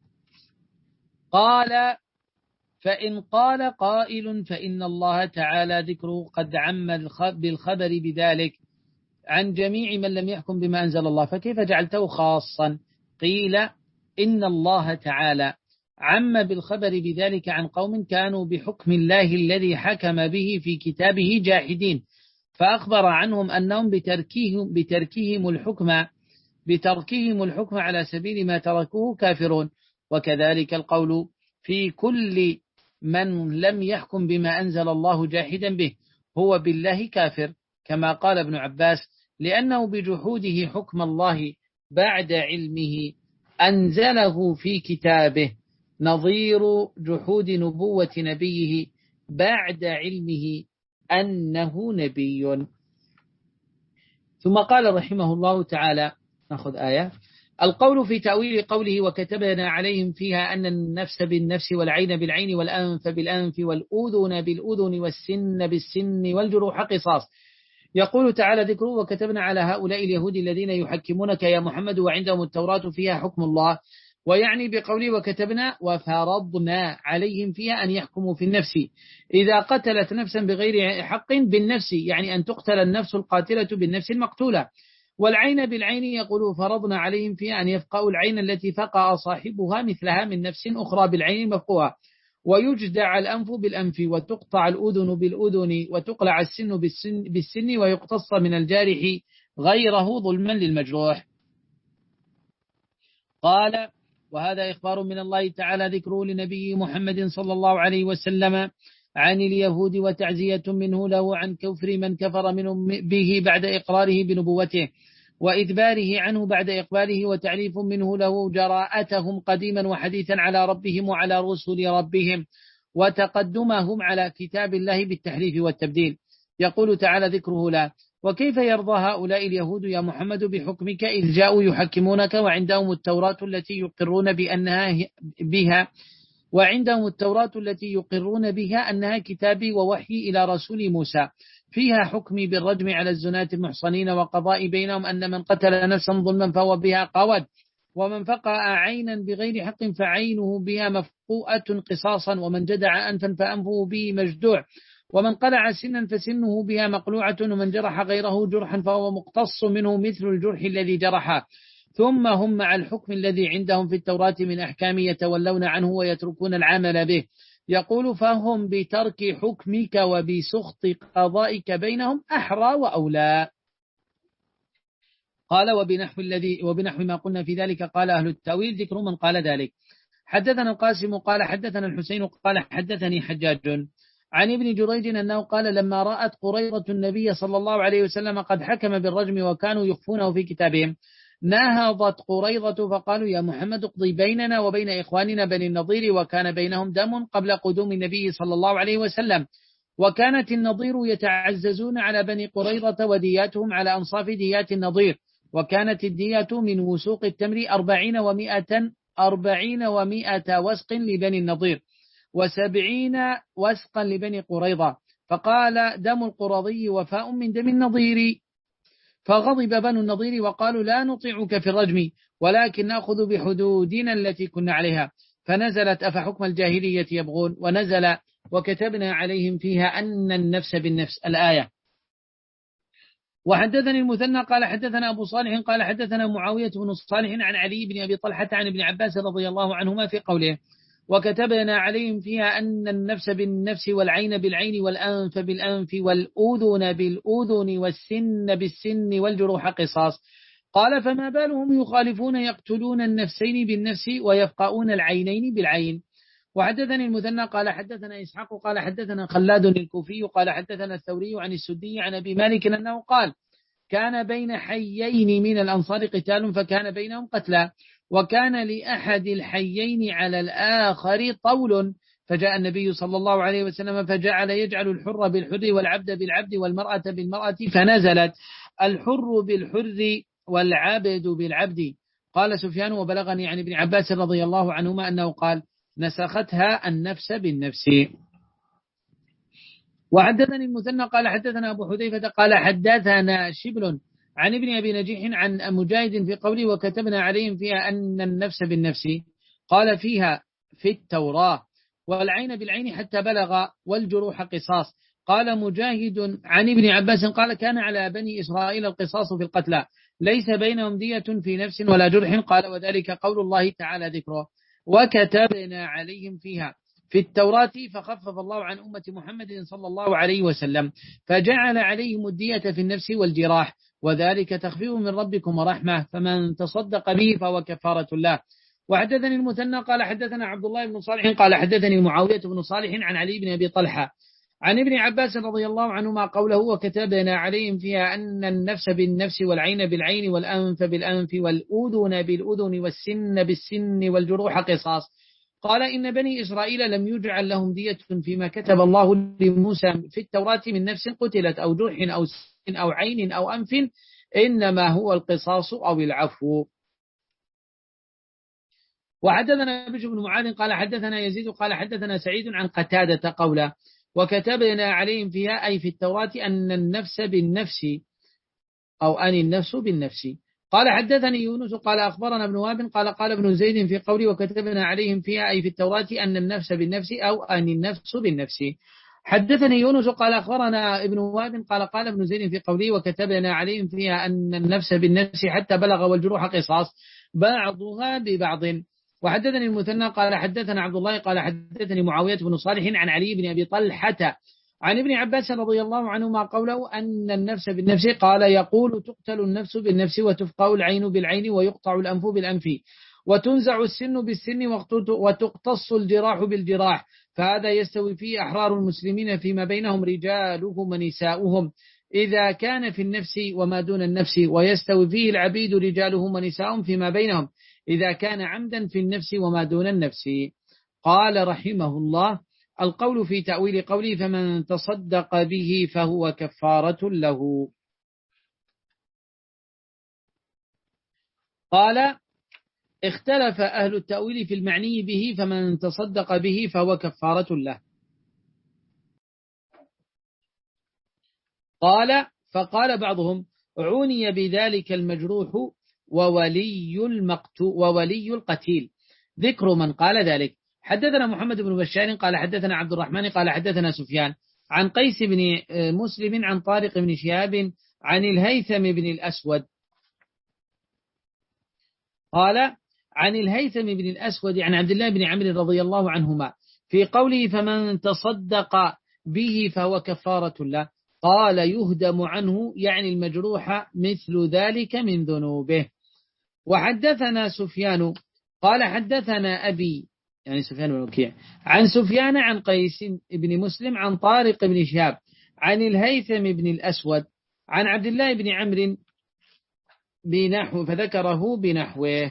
قال: فإن قال قائل فإن الله تعالى ذكره قد عم بالخبر بذلك عن جميع من لم يحكم بما أنزل الله، فكيف جعلته خاصا؟ قيل: إن الله تعالى عم بالخبر بذلك عن قوم كانوا بحكم الله الذي حكم به في كتابه جاحدين، فأخبر عنهم أنهم بتركهم, بتركهم الحكم بتركهم الحكم على سبيل ما تركوه كافرون. وكذلك القول في كل من لم يحكم بما أنزل الله جاحدا به هو بالله كافر، كما قال ابن عباس: لأنه بجحوده حكم الله بعد علمه أنزله في كتابه، نظير جحود نبوة نبيه بعد علمه أنه نبي. ثم قال رحمه الله تعالى: نأخذ آية: القول في تأويل قوله وكتبنا عليهم فيها أن النفس بالنفس والعين بالعين والأنف بالأنف والأذن بالأذن والسن بالسن والجروح قصاص. يقول تعالى ذكره: وكتبنا على هؤلاء اليهود الذين يحكمونك يا محمد وعندهم التوراة فيها حكم الله، ويعني بقوله وكتبنا وفرضنا عليهم فيها أن يحكموا في النفس إذا قتلت نفسا بغير حق بالنفس، يعني أن تقتل النفس القاتلة بالنفس المقتولة. والعين بالعين يقول فرضنا عليهم فيها أن يفقأوا العين التي فقأ صاحبها مثلها من نفس أخرى بالعين المفقوة، ويجدع الأنف بالأنف، وتقطع الأذن بالأذن، وتقلع السن بالسن, بالسن ويقتص من الجارح غيره ظلما للمجروح. قال: وهذا إخبار من الله تعالى ذكره لنبي محمد صلى الله عليه وسلم عن اليهود، وتعزية منه له عن كفر من كفر منهم به بعد إقراره بنبوته، وإدباره عنه بعد إقباله، وتعريف منه له جراءتهم قديما وحديثا على ربهم وعلى رسل ربهم، وتقدمهم على كتاب الله بالتحريف والتبديل. يقول تعالى ذكره له: وكيف يرضى هؤلاء اليهود يا محمد بحكمك إذ جاءوا يحكمونك وعندهم التوراة التي يقرون بأنها بها وعندهم التوراة التي يقرون بها أنها كتابي ووحي إلى رسول موسى، فيها حكمي بالرجم على الزناة المحصنين، وقضاء بينهم أن من قتل نفسا ظلما فهو بها قود، ومن فقأ عينا بغير حق فعينه بها مفقوءة قصاصا، ومن جدع أنفا فأنفه به مجدوع، ومن قلع سنا فسنه بها مقلوعة، ومن جرح غيره جرحا فهو مقتص منه مثل الجرح الذي جرحه. ثم هم مع الحكم الذي عندهم في التوراة من أحكام يتولون عنه ويتركون العمل به. يقول: فهم بترك حكمك وبسخط قضائك بينهم أحرى وأولى. قال: وبنحو الذي وبنحو ما قلنا في ذلك قال أهل التأويل ذكر من قال ذلك. حدثنا القاسم قال حدثنا الحسين قال حدثني حجاج عن ابن جريج أنه قال: لما رأت قريظة النبي صلى الله عليه وسلم قد حكم بالرجم وكانوا يخفونه في كتابهم، نهضت قريظة فقالوا: يا محمد اقضي بيننا وبين إخواننا بني النضير، وكان بينهم دم قبل قدوم النبي صلى الله عليه وسلم، وكانت النضير يتعززون على بني قريظة ودياتهم على أنصاف ديات النضير، وكانت الدية من وسوق التمر أربعين ومائة أربعين ومائة وسق لبني النضير، وسبعين وسقا لبني قريظة، فقال: دم القرظي وفاء من دم النضير. فغضب بنو النضير وقالوا: لا نطيعك في الرجم، ولكن نأخذ بحدودنا التي كنا عليها. فنزلت: أفحكم الجاهلية يبغون، ونزل: وكتبنا عليهم فيها أن النفس بالنفس، الآية. وحدثني المثنى قال حدثنا أبو صالح قال حدثنا معاوية بن صالح عن علي بن أبي طلحة عن ابن عباس رضي الله عنهما في قوله: وكتبنا عليهم فيها أن النفس بالنفس والعين بالعين والأنف بالأنف والأذن بالأذن والسن بالسن والجروح قصاص. قال: فما بالهم يخالفون يقتلون النفسين بالنفس ويفقؤون العينين بالعين. وحدثني المثنى قال حدثنا إسحاق قال حدثنا خلاد الكوفي قال حدثنا الثوري عن السدي عن أبي مالك أنه قال: كان بين حيين من الأنصار قتال فكان بينهم قتلى، وكان لأحد الحيين على الآخر طول، فجاء النبي صلى الله عليه وسلم فجعل يجعل الحر بالحر والعبد بالعبد والمرأة بالمرأة، فنزلت: الحر بالحر والعبد بالعبد، قال سفيان وبلغني عن ابن عباس رضي الله عنهما أنه قال نسختها النفس بالنفس. وحدثني المثنى قال حدثنا أبو حذيفة قال حدثنا شبل عن ابن أبي نجيح عن مجاهد في قوله وكتبنا عليهم فيها أن النفس بالنفس قال فيها في التوراة والعين بالعين حتى بلغ والجروح قصاص. قال مجاهد عن ابن عباس قال كان على بني إسرائيل القصاص في القتلى ليس بينهم دية في نفس ولا جرح. قال وذلك قول الله تعالى ذكره وكتبنا عليهم فيها في التوراة فخفف الله عن أمة محمد صلى الله عليه وسلم فجعل عليهم الدية في النفس والجراح وذلك تخفيف من ربكم ورحمة فمن تصدق به فهو كفارة الله. وحدثني المثنى قال حدثنا عبد الله بن صالح قال حدثني معاوية بن صالح عن علي بن أبي طلحة عن ابن عباس رضي الله عنهما قوله وكتبنا عليهم فيها أن النفس بالنفس والعين بالعين والأنف بالأنف والأذن بالأذن والسن بالسن والجروح قصاص. قال إن بني إسرائيل لم يجعل لهم دية فيما كتب الله لموسى في التوراة من نفس قتلت أو جرح أو سن أو عين أو أنف إنما هو القصاص أو العفو. وحدثنا بشر بن معاذ قال حدثنا يزيد قال حدثنا سعيد عن قتادة قوله وكتبنا عليهم فيها أي في التوراة أن النفس بالنفس أو أن النفس بالنفس. قال حدثني يونس قال أخبرنا ابن وهب قال قال ابن زيد في قوله وكتبنا عليهم فيها أي في التوراة أن النفس بالنفس أو أن النفس بالنفس. حدثني يونس قال أخبرنا ابن وهب قال قال ابن زيد في قوله وكتبنا عليهم فيها أن النفس بالنفس حتى بلغ والجروح قصاص بعضها ببعض. وحدثني المثنى قال حدثنا عبد الله قال حدثني معاوية بن صالح عن علي بن أبي طلحة عن ابن عباس رضي الله عنهما قوله أن النفس بالنفس قال يقول تقتل النفس بالنفس وتفقأ العين بالعين ويقطع الأنف بالأنف وتنزع السن بالسن وتقتص الجراح بالجراح فهذا يستوي فيه أحرار المسلمين فيما بينهم رجالهم ونساؤهم إذا كان في النفس وما دون النفس ويستوي فيه العبيد رجالهم ونساؤهم فيما بينهم إذا كان عمدا في النفس وما دون النفس. قال رحمه الله القول في تأويل قوله فمن تصدق به فهو كفارة له. قال اختلف أهل التأويل في المعني به فمن تصدق به فهو كفارة له. قال فقال بعضهم عني بذلك المجروح وولي المقتول وولي القتيل ذكر من قال ذلك. حدثنا محمد بن بشار قال حدثنا عبد الرحمن قال حدثنا سفيان عن قيس بن مسلم عن طارق بن شهاب عن الهيثم بن الأسود قال عن الهيثم بن الأسود عن عبد الله بن عمرو رضي الله عنهما في قوله فمن تصدق به فهو كفارة له قال يهدم عنه يعني المجروح مثل ذلك من ذنوبه. وحدثنا سفيان قال حدثنا أبي يعني سفيان بن وكيع عن سفيان عن قيس بن مسلم عن طارق بن شهاب عن الهيثم بن الأسود عن عبد الله بن عمرو بنحو فذكره بنحوه.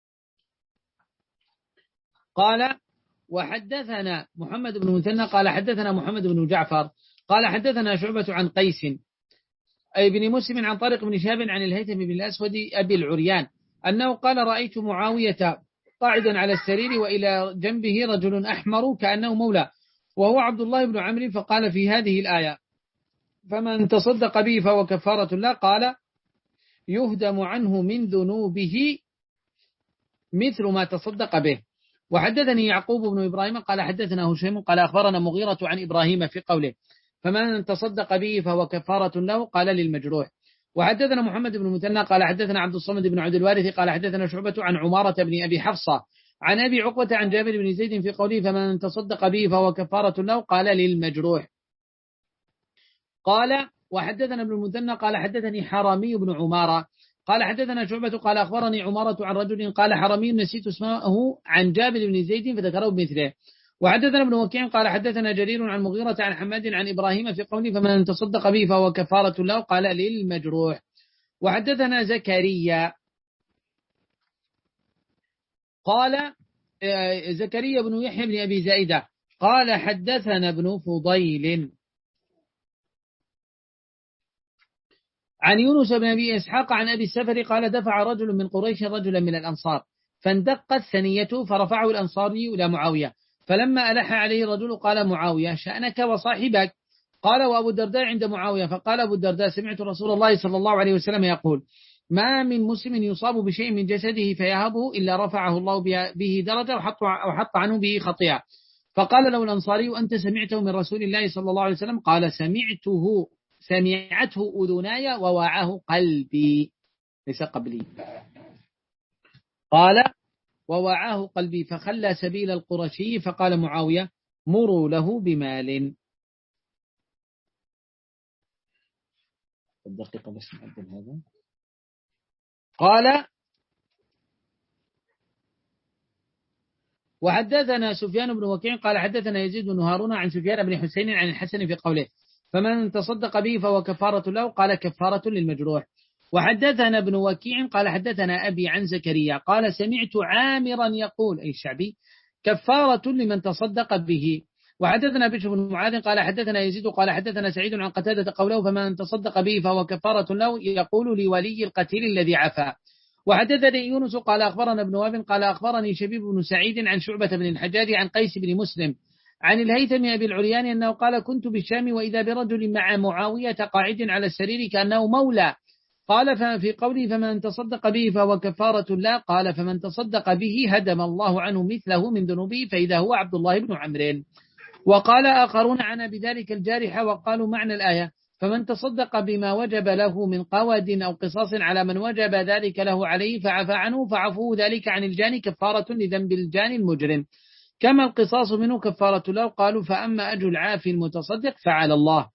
قال وحدثنا محمد بن مثنى قال حدثنا محمد بن جعفر قال حدثنا شعبة عن قيس أي بن مسلم عن طارق بن شهاب عن الهيثم بن الأسود أبي العريان أنه قال رأيت معاوية قاعدا على السرير وإلى جنبه رجل أحمر كأنه مولى وهو عبد الله بن عمرو فقال في هذه الآية فمن تصدق به فهو كفارة الله قال يهدم عنه من ذنوبه مثل ما تصدق به. وحدثني يعقوب بن إبراهيم قال حدثنا هشيم قال أخبرنا مغيرة عن إبراهيم في قوله فمن تصدق به فهو كفارة له قال للمجروح. وحدثنا محمد بن مثنى قال حدثنا عبد الصمد بن عبد الوارث قال حدثنا شعبة عن عمارة بن أبي حفصة عن أبي عقبة عن جابر بن زيد في قوله فمن تصدق به فهو كفارة له قال للمجروح. قال وحدثنا ابن المثنى قال حدثني حرامي بن عمارة قال حدثنا شعبة قال أخبرني عمارة عن رجل قال حرامي نسيت اسمه عن جابر بن زيد فذكره بمثله. وحدثنا ابن وكيع قال حدثنا جرير عن مغيرة عن حماد عن إبراهيم في قوله فمن تصدق به فهو كفارة له قال للمجروح. وحدثنا زكريا قال زكريا بن يحيى بن أبي زائدة قال حدثنا ابن فضيل عن يونس بن أبي إسحاق عن أبي السفر قال دفع رجل من قريش رجلا من الأنصار فاندقت ثنيته فرفعه الأنصاري إلى معاوية، فلما ألح عليه الرجل قال معاوية شأنك وصاحبك؟ قال وأبو الدرداء عند معاوية. فقال أبو الدرداء سمعت رسول الله صلى الله عليه وسلم يقول ما من مسلم يصاب بشيء من جسده فيهبه إلا رفعه الله به درجة أو حط عنه به خطيئة. فقال له الأنصاري أنت سمعته من رسول الله صلى الله عليه وسلم؟ قال سمعته سمعته أذناي ووعاه قلبي، ليس قبلي. قال ووعاه قلبي فخلى سبيل القرشي. فقال معاوية مروا له بمال. الدقيقة بس نعدل هذا. قال وحدثنا سفيان بن وكيع قال حدثنا يزيد بن هارون عن سفيان بن حسين عن الحسن في قوله فمن تصدق به فهو كفارة له، قال كفارة للمجروح. وحدثنا ابن وكيع قال حدثنا أبي عن زكريا قال سمعت عامرا يقول أي الشعبي كفارة لمن تصدق به. وحدثنا بشر بن معاذ قال حدثنا يزيد قال حدثنا سعيد عن قتادة قوله فمن تصدق به فهو كفارة له يقول لولي القتيل الذي عفا. وحدثني يونس قال أخبرنا ابن وهب قال أخبرني شبيب بن سعيد عن شعبة بن الحجاج عن قيس بن مسلم عن الهيثم أبي العريان أنه قال كنت بالشام وإذا برجل مع معاوية قاعد على السرير كأنه مولى. قال ففي قوله فمن تصدق به فهو كفارة لا، قال فمن تصدق به هدم الله عنه مثله من ذنوبه فإذا هو عبد الله بن عمرو. وقال آخرون عنا بذلك الجارح وقالوا معنى الآية فمن تصدق بما وجب له من قود أو قصاص على من وجب ذلك له عليه فعفى عنه فعفوه ذلك عن الجاني كفارة لذنب الجاني المجرم كما القصاص منه كفارة له. قالوا فأما أجر العافي المتصدق فعلى الله.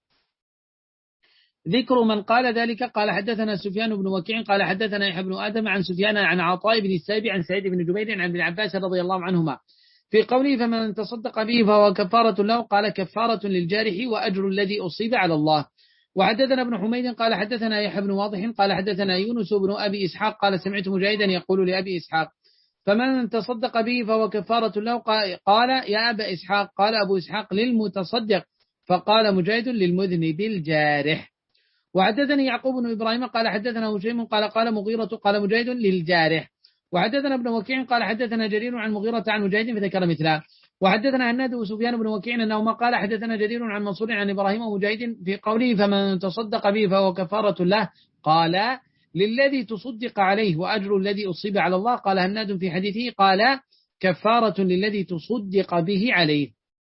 ذكر من قال ذلك قال حدثنا سفيان بن وكيع قال حدثنا يحيى بن آدم عن سفيان عن عطاء بن السائب عن سعيد بن جبير عن ابن عباس رضي الله عنهما في قوله فمن تصدق به فهو كفارة له، قال كفارة للجارح وأجر الذي أصيب على الله. وحدثنا ابن حميد قال حدثنا يحيى بن واضح قال حدثنا يونس بن أبي إسحاق قال سمعت مجاهدا يقول لأبي إسحاق فمن تصدق به فهو كفارة له، قال يا أبا إسحاق قال أبو إسحاق للمتصدق، فقال مجاهد للمذنب الجارح. وحدثني يعقوب بن إبراهيم قال حدثنا هشيم قال قال مغيرة قال مجاهد للجارح. وحدثنا ابن وكيع قال حدثنا جرير عن مغيرة عن مجاهد فذكر مثله. وحدثنا هناد وسفيان بن وكيع أنهما قال حدثنا جرير عن منصور عن إبراهيم ومجاهد في قوله فمن تصدق به فهو كفارة له، قال للذي تصدق عليه وأجر الذي أصيب على الله. قال هناد في حديثه قال كفارة للذي تصدق به عليه.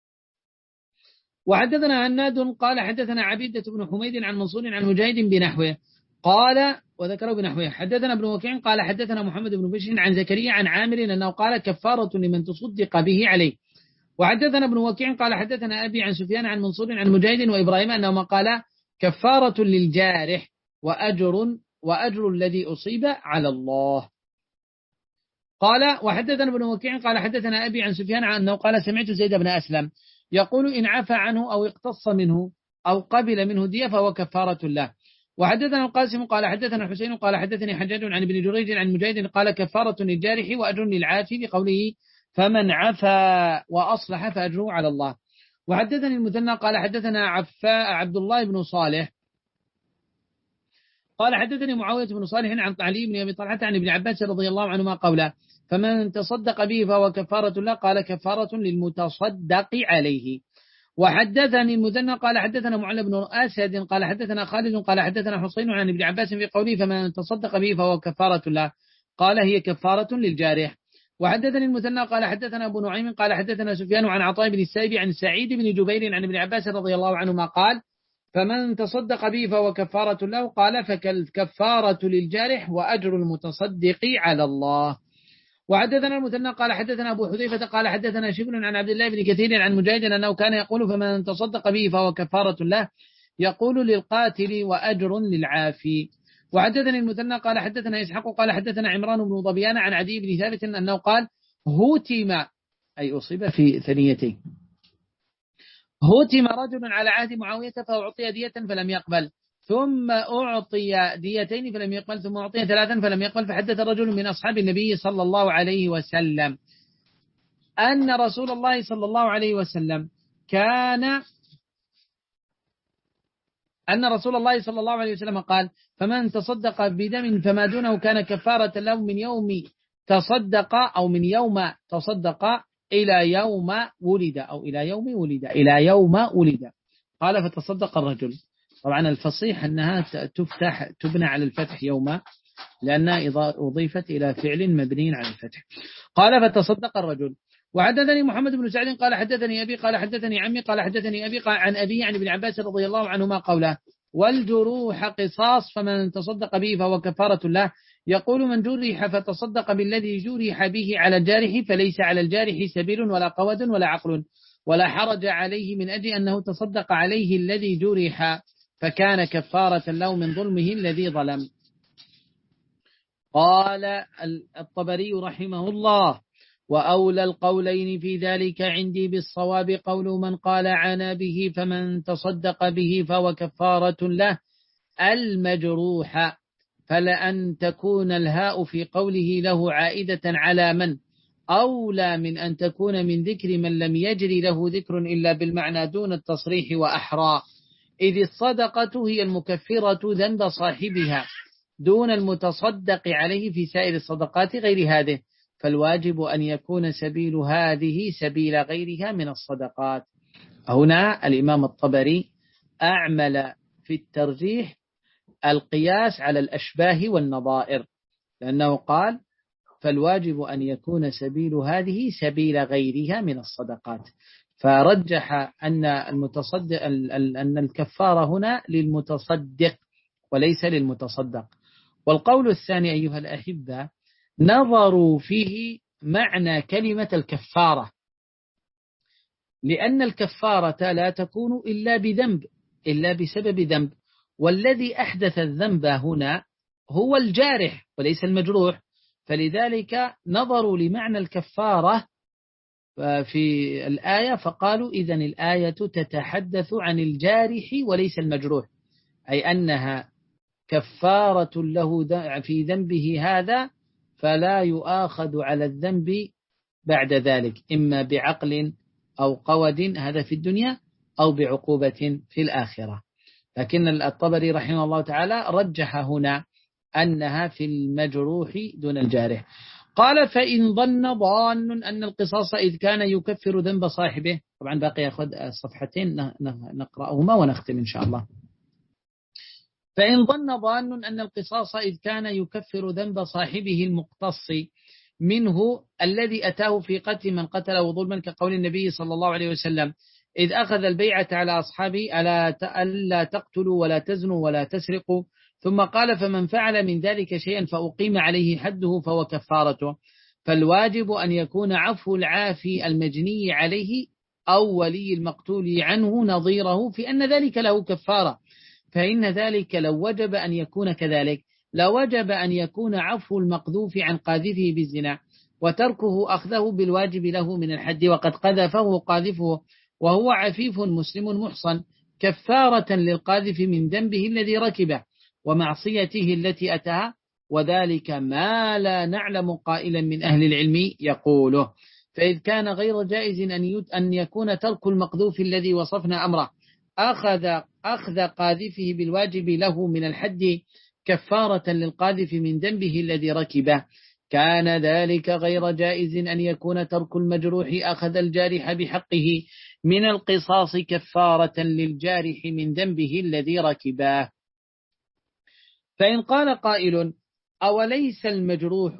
وحدثنا هناد قال حدثنا عبيدة بن حميد عن منصور عن مجاهد بنحوه قال وذكره بنحوه. حدثنا ابن وكيع قال حدثنا محمد بن بشر عن زكريا عن عامر أنه قال كفارة لمن تصدق به عليه. وحدثنا ابن وكيع قال حدثنا أبي عن سفيان عن منصور عن مجاهد وإبراهيم أنهما قال كفارة للجارح وأجر وأجر الذي أصيب على الله. قال وحدثنا ابن وكيع قال حدثنا أبي عن سفيان أنه قال سمعت زيد بن أسلم يقول إن عفى عنه أو اقتص منه أو قبل منه دية فهو كفارة له. وحدثنا القاسم قال حدثنا حسين قال حدثني حجاج عن ابن جريج عن مجاهد قال كفارة للجارح وأجر للعافي بقوله فمن عفى وأصلح فأجره على الله. وحدثني المثنى قال حدثنا عفاء عبد الله بن صالح قال حدثني معاوية بن صالح عن علي بن أبي طلحة عن ابن عباس رضي الله عنهما قوله فمن تصدق به فهو كفارة له، قال كفارة للمتصدق عليه. وحدثني المثنى قال حدثنا معل بن أسد قال حدثنا خالد قال حدثنا حسين عن ابن عباس في قوله فمن تصدق به فهو كفارة له، قال هي كفارة للجارح. وحدثني المثنى قال حدثنا أبو نعيم قال حدثنا سفيان عن عطاء بن السائب عن سعيد بن جبير عن ابن عباس رضي الله عنهما قال فمن تصدق به فهو كفارة له، قال فكالكفارة للجارح وأجر المتصدق على الله. وحدثنا المثنى قال حدثنا أبو حذيفة قال حدثنا شبل عن عبد الله بن كثير عن مجاهد أنه كان يقول فمن تصدق به فهو كفارة له، يقول للقاتل وأجر للعافي. وحدثني المثنى قال حدثنا إسحاق قال حدثنا عمران بن ضبيان عن عدي بن ثابت أنه قال هوتم أي أصيب في ثنيته هوتم رجل على عهد معاوية فأعطي دية فلم يقبل، ثم أعطي ديتين فلم يقبل، ثم أعطي ثلاثا فلم يقبل. فحدث رجل من أصحاب النبي صلى الله عليه وسلم أن رسول الله صلى الله عليه وسلم كان أن رسول الله صلى الله عليه وسلم قال فمن تصدق بدم فما دونه كان كفارة له من يوم تصدق أو من يوم تصدق إلى يوم ولد أو إلى يوم ولد إلى يوم ولد. قال فتصدق الرجل. طبعا الفصيح أنها تفتح تبنى على الفتح يوم لأنها أضيفت إلى فعل مبني على الفتح. قال فتصدق الرجل. وحدثني محمد بن سعد قال حدثني أبي قال حدثني عمي قال حدثني أبي قال عن أبي عن ابن عباس رضي الله عنهما قوله والجروح قصاص فمن تصدق به فهو كفارة له. يقول من جرح فتصدق بالذي جرح به على الجارح فليس على الجارح سبيل ولا قود ولا عقل ولا حرج عليه من أجل أنه تصدق عليه الذي جرح فكان كفارة له من ظلمه الذي ظلم. قال الطبري رحمه الله وأولى القولين في ذلك عندي بالصواب قول من قال عنا به فمن تصدق به فهو كفارة له المجروح فلأن تكون الهاء في قوله له عائدة على من أولى من أن تكون من ذكر من لم يجري له ذكر إلا بالمعنى دون التصريح وأحرى إذ الصدقة هي المكفرة ذنب صاحبها دون المتصدق عليه في سائر الصدقات غير هذه فالواجب أن يكون سبيل هذه سبيل غيرها من الصدقات. هنا الإمام الطبري أعمل في الترجيح القياس على الأشباه والنظائر لأنه قال فالواجب أن يكون سبيل هذه سبيل غيرها من الصدقات فرجح أن المتصدق أن الكفارة هنا للمتصدق وليس للمتصدق. والقول الثاني أيها الأحبة نظروا فيه معنى كلمة الكفارة لأن الكفارة لا تكون إلا بذنب إلا بسبب ذنب والذي أحدث الذنب هنا هو الجارح وليس المجروح فلذلك نظروا لمعنى الكفارة في الآية فقالوا إذن الآية تتحدث عن الجارح وليس المجروح أي أنها كفارة له في ذنبه هذا فلا يؤاخذ على الذنب بعد ذلك إما بعقل أو قود هذا في الدنيا أو بعقوبة في الآخرة. لكن الطبري رحمه الله تعالى رجح هنا أنها في المجروح دون الجارح. قال فإن ظن ظان أن القصاص إذ كان يكفر ذنب صاحبه. طبعا باقي أخذ الصفحتين نقرأهما ونختم إن شاء الله. فإن ظن ظان أن القصاص إذ كان يكفر ذنب صاحبه المقتص منه الذي أتاه في قتل من قتله ظلما كقول النبي صلى الله عليه وسلم إذ أخذ البيعة على أصحابه ألا تقتلوا ولا تزنوا ولا تسرقوا ثم قال فمن فعل من ذلك شيئا فأقيم عليه حده فهو كفارته. فالواجب أن يكون عفو العافي المجني عليه أو ولي المقتول عنه نظيره في أن ذلك له كفارة فإن ذلك لو وجب أن يكون كذلك لوجب أن يكون عفو المقذوف عن قاذفه بالزنا وتركه أخذه بالواجب له من الحد وقد قذفه قاذفه وهو عفيف مسلم محصن كفارة للقاذف من ذنبه الذي ركبه ومعصيته التي أتاها وذلك ما لا نعلم قائلا من أهل العلم يقوله. فإذ كان غير جائز أن يكون ترك المقذوف الذي وصفنا أمره أخذ أخذ قاذفه بالواجب له من الحد كفارة للقاذف من ذنبه الذي ركبه كان ذلك غير جائز أن يكون ترك المجروح أخذ الجارح بحقه من القصاص كفارة للجارح من ذنبه الذي ركبه. فإن قال قائل أوليس المجروح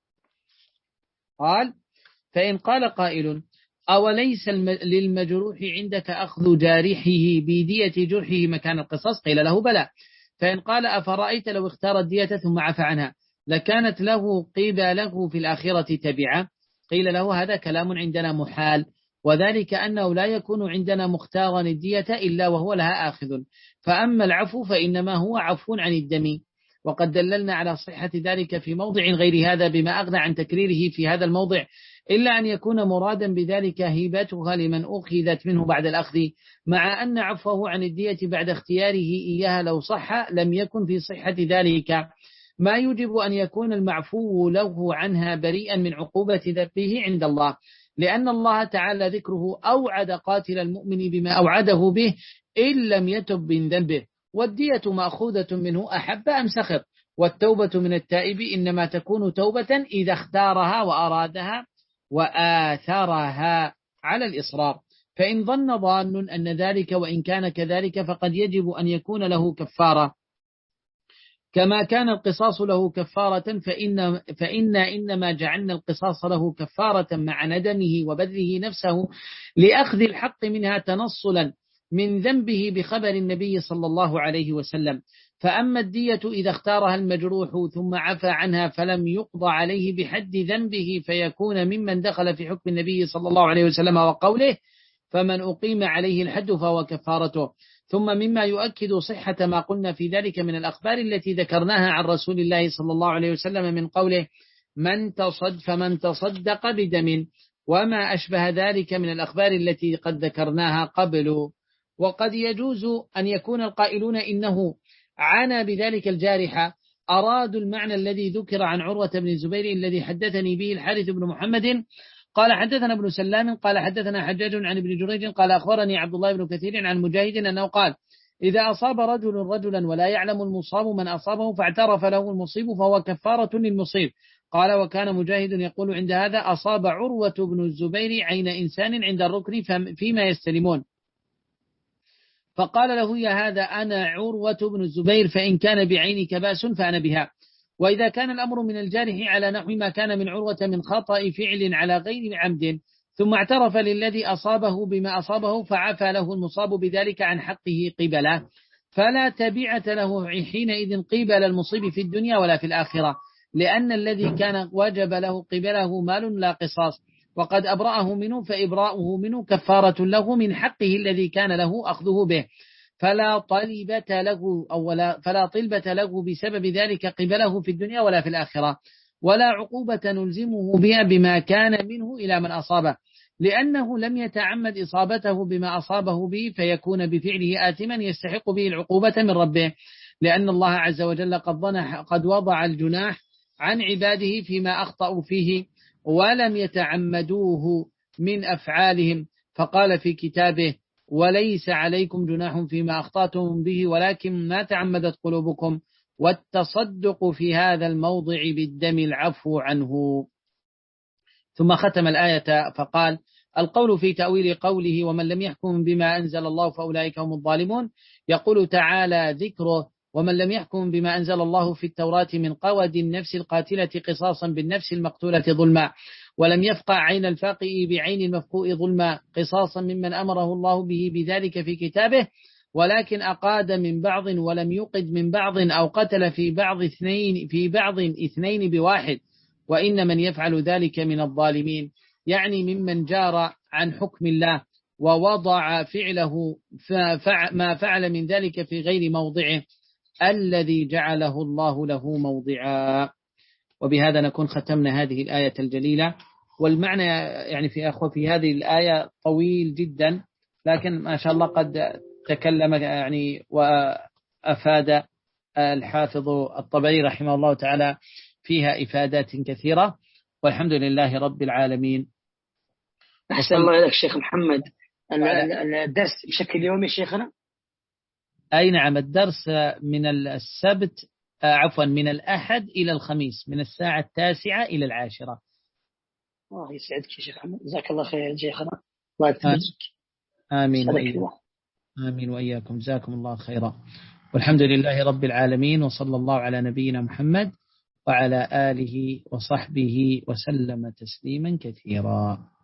قال فإن قال قائل أوليس للمجروح عندك أخذ جارحه بدية جرحه مكان القصاص قيل له بلى. فإن قال أفرأيت لو اختار الدية ثم عفى عنها لكانت له قيل له في الآخرة تبعا قيل له هذا كلام عندنا محال وذلك أنه لا يكون عندنا مختارا الدية إلا وهو لها آخذ فأما العفو فإنما هو عفو عن الدم وقد دللنا على صحة ذلك في موضع غير هذا بما أغنى عن تكريره في هذا الموضع إلا أن يكون مرادا بذلك هيبتها لمن أخذت منه بعد الأخذ مع أن عفوه عن الدية بعد اختياره إياها لو صح لم يكن في صحة ذلك ما يجب أن يكون المعفو له عنها بريئا من عقوبة ذنبه عند الله لأن الله تعالى ذكره أوعد قاتل المؤمن بما أوعده به إن لم يتب من ذنبه والدية مأخوذة منه أحب أم سخط. والتوبة من التائب إنما تكون توبة إذا اختارها وأرادها وآثرها على الإصرار. فإن ظن ظان أن ذلك وإن كان كذلك فقد يجب أن يكون له كفارة كما كان القصاص له كفارة، فإن, فإن إنما جعلنا القصاص له كفارة مع ندمه وبذله نفسه لأخذ الحق منها تنصلا من ذنبه بخبر النبي صلى الله عليه وسلم. فأما الدية إذا اختارها المجروح ثم عفى عنها فلم يقضى عليه بحد ذنبه فيكون ممن دخل في حكم النبي صلى الله عليه وسلم وقوله فمن أقيم عليه الحد فهو كفارته. ثم مما يؤكد صحة ما قلنا في ذلك من الأخبار التي ذكرناها عن رسول الله صلى الله عليه وسلم من قوله من تصد فمن تصدق بدم وما أشبه ذلك من الأخبار التي قد ذكرناها قبل. وقد يجوز أن يكون القائلون إنه عانى بذلك الجارحة أرادوا المعنى الذي ذكر عن عروة بن الزبير الذي حدثني به الحارث بن محمد قال حدثنا ابن سلام قال حدثنا حجاج عن ابن جريج قال أخبرني عبد الله بن كثير عن مجاهد أنه قال إذا أصاب رجل رجلا ولا يعلم المصاب من أصابه فاعترف له المصيب فهو كفارة للمصيب. قال وكان مجاهد يقول عند هذا أصاب عروة بن الزبير عين إنسان عند الركن فيما يستلمون، فقال له يا هذا أنا عروة بن الزبير فإن كان بعينك بأس فأنا بها. وإذا كان الأمر من الجارح على نحو ما كان من عروة من خطأ فعل على غير عمد ثم اعترف للذي أصابه بما أصابه فعفى له المصاب بذلك عن حقه قبله فلا تبعة له حينئذ قبل المصيب في الدنيا ولا في الآخرة، لأن الذي كان وجب له قبله مال لا قصاص وقد أبرأه منه فإبراؤه منه كفارة له من حقه الذي كان له أخذه به، فلا طلبة له أو ولا فلا طلبة له بسبب ذلك قبله في الدنيا ولا في الآخرة، ولا عقوبة نلزمه بها بما كان منه إلى من أصابه، لأنه لم يتعمد إصابته بما أصابه به فيكون بفعله آثما يستحق به العقوبة من ربه، لأن الله عز وجل قد, قد وضع الجناح عن عباده فيما أخطأوا فيه ولم يتعمدوه من أفعالهم، فقال في كتابه وليس عليكم جناح فيما أخطأتم به ولكن ما تعمدت قلوبكم والتصدق في هذا الموضع بالدم العفو عنه. ثم ختم الآية فقال القول في تأويل قوله ومن لم يحكم بما أنزل الله فأولئك هم الظالمون، يقول تعالى ذكره ومن لم يحكم بما أنزل الله في التوراة من قود النفس القاتلة قصاصا بالنفس المقتولة ظلما، ولم يفقع عين الفاقئ بعين المفقوء ظلما قصاصا ممن أمره الله به بذلك في كتابه، ولكن أقاد من بعض ولم يقد من بعض أو قتل في بعض اثنين في بعض اثنين بواحد، وإن من يفعل ذلك من الظالمين، يعني ممن جار عن حكم الله ووضع فعله ما فعل من ذلك في غير موضعه الذي جعله الله له موضعا. وبهذا نكون ختمنا هذه الآية الجليلة. والمعنى يعني في أخوة في هذه الآية طويل جدا، لكن ما شاء الله قد تكلم يعني وأفاد الحافظ الطبري رحمه الله تعالى فيها إفادات كثيرة، والحمد لله رب العالمين. أحسن الله إليك شيخ محمد. الدرس بشكل يومي شيخنا؟ أي نعم، الدرس من السبت عفوا من الأحد إلى الخميس من الساعة التاسعة إلى العاشرة. الله يسعدك يا شيخ محمد، جزاك الله خير يا شيخنا، الله يتبارك. آمين وإياكم. آمين وإياكم، جزاكم الله خيرا. والحمد لله رب العالمين، وصلى الله على نبينا محمد وعلى آله وصحبه وسلم تسليما كثيرا.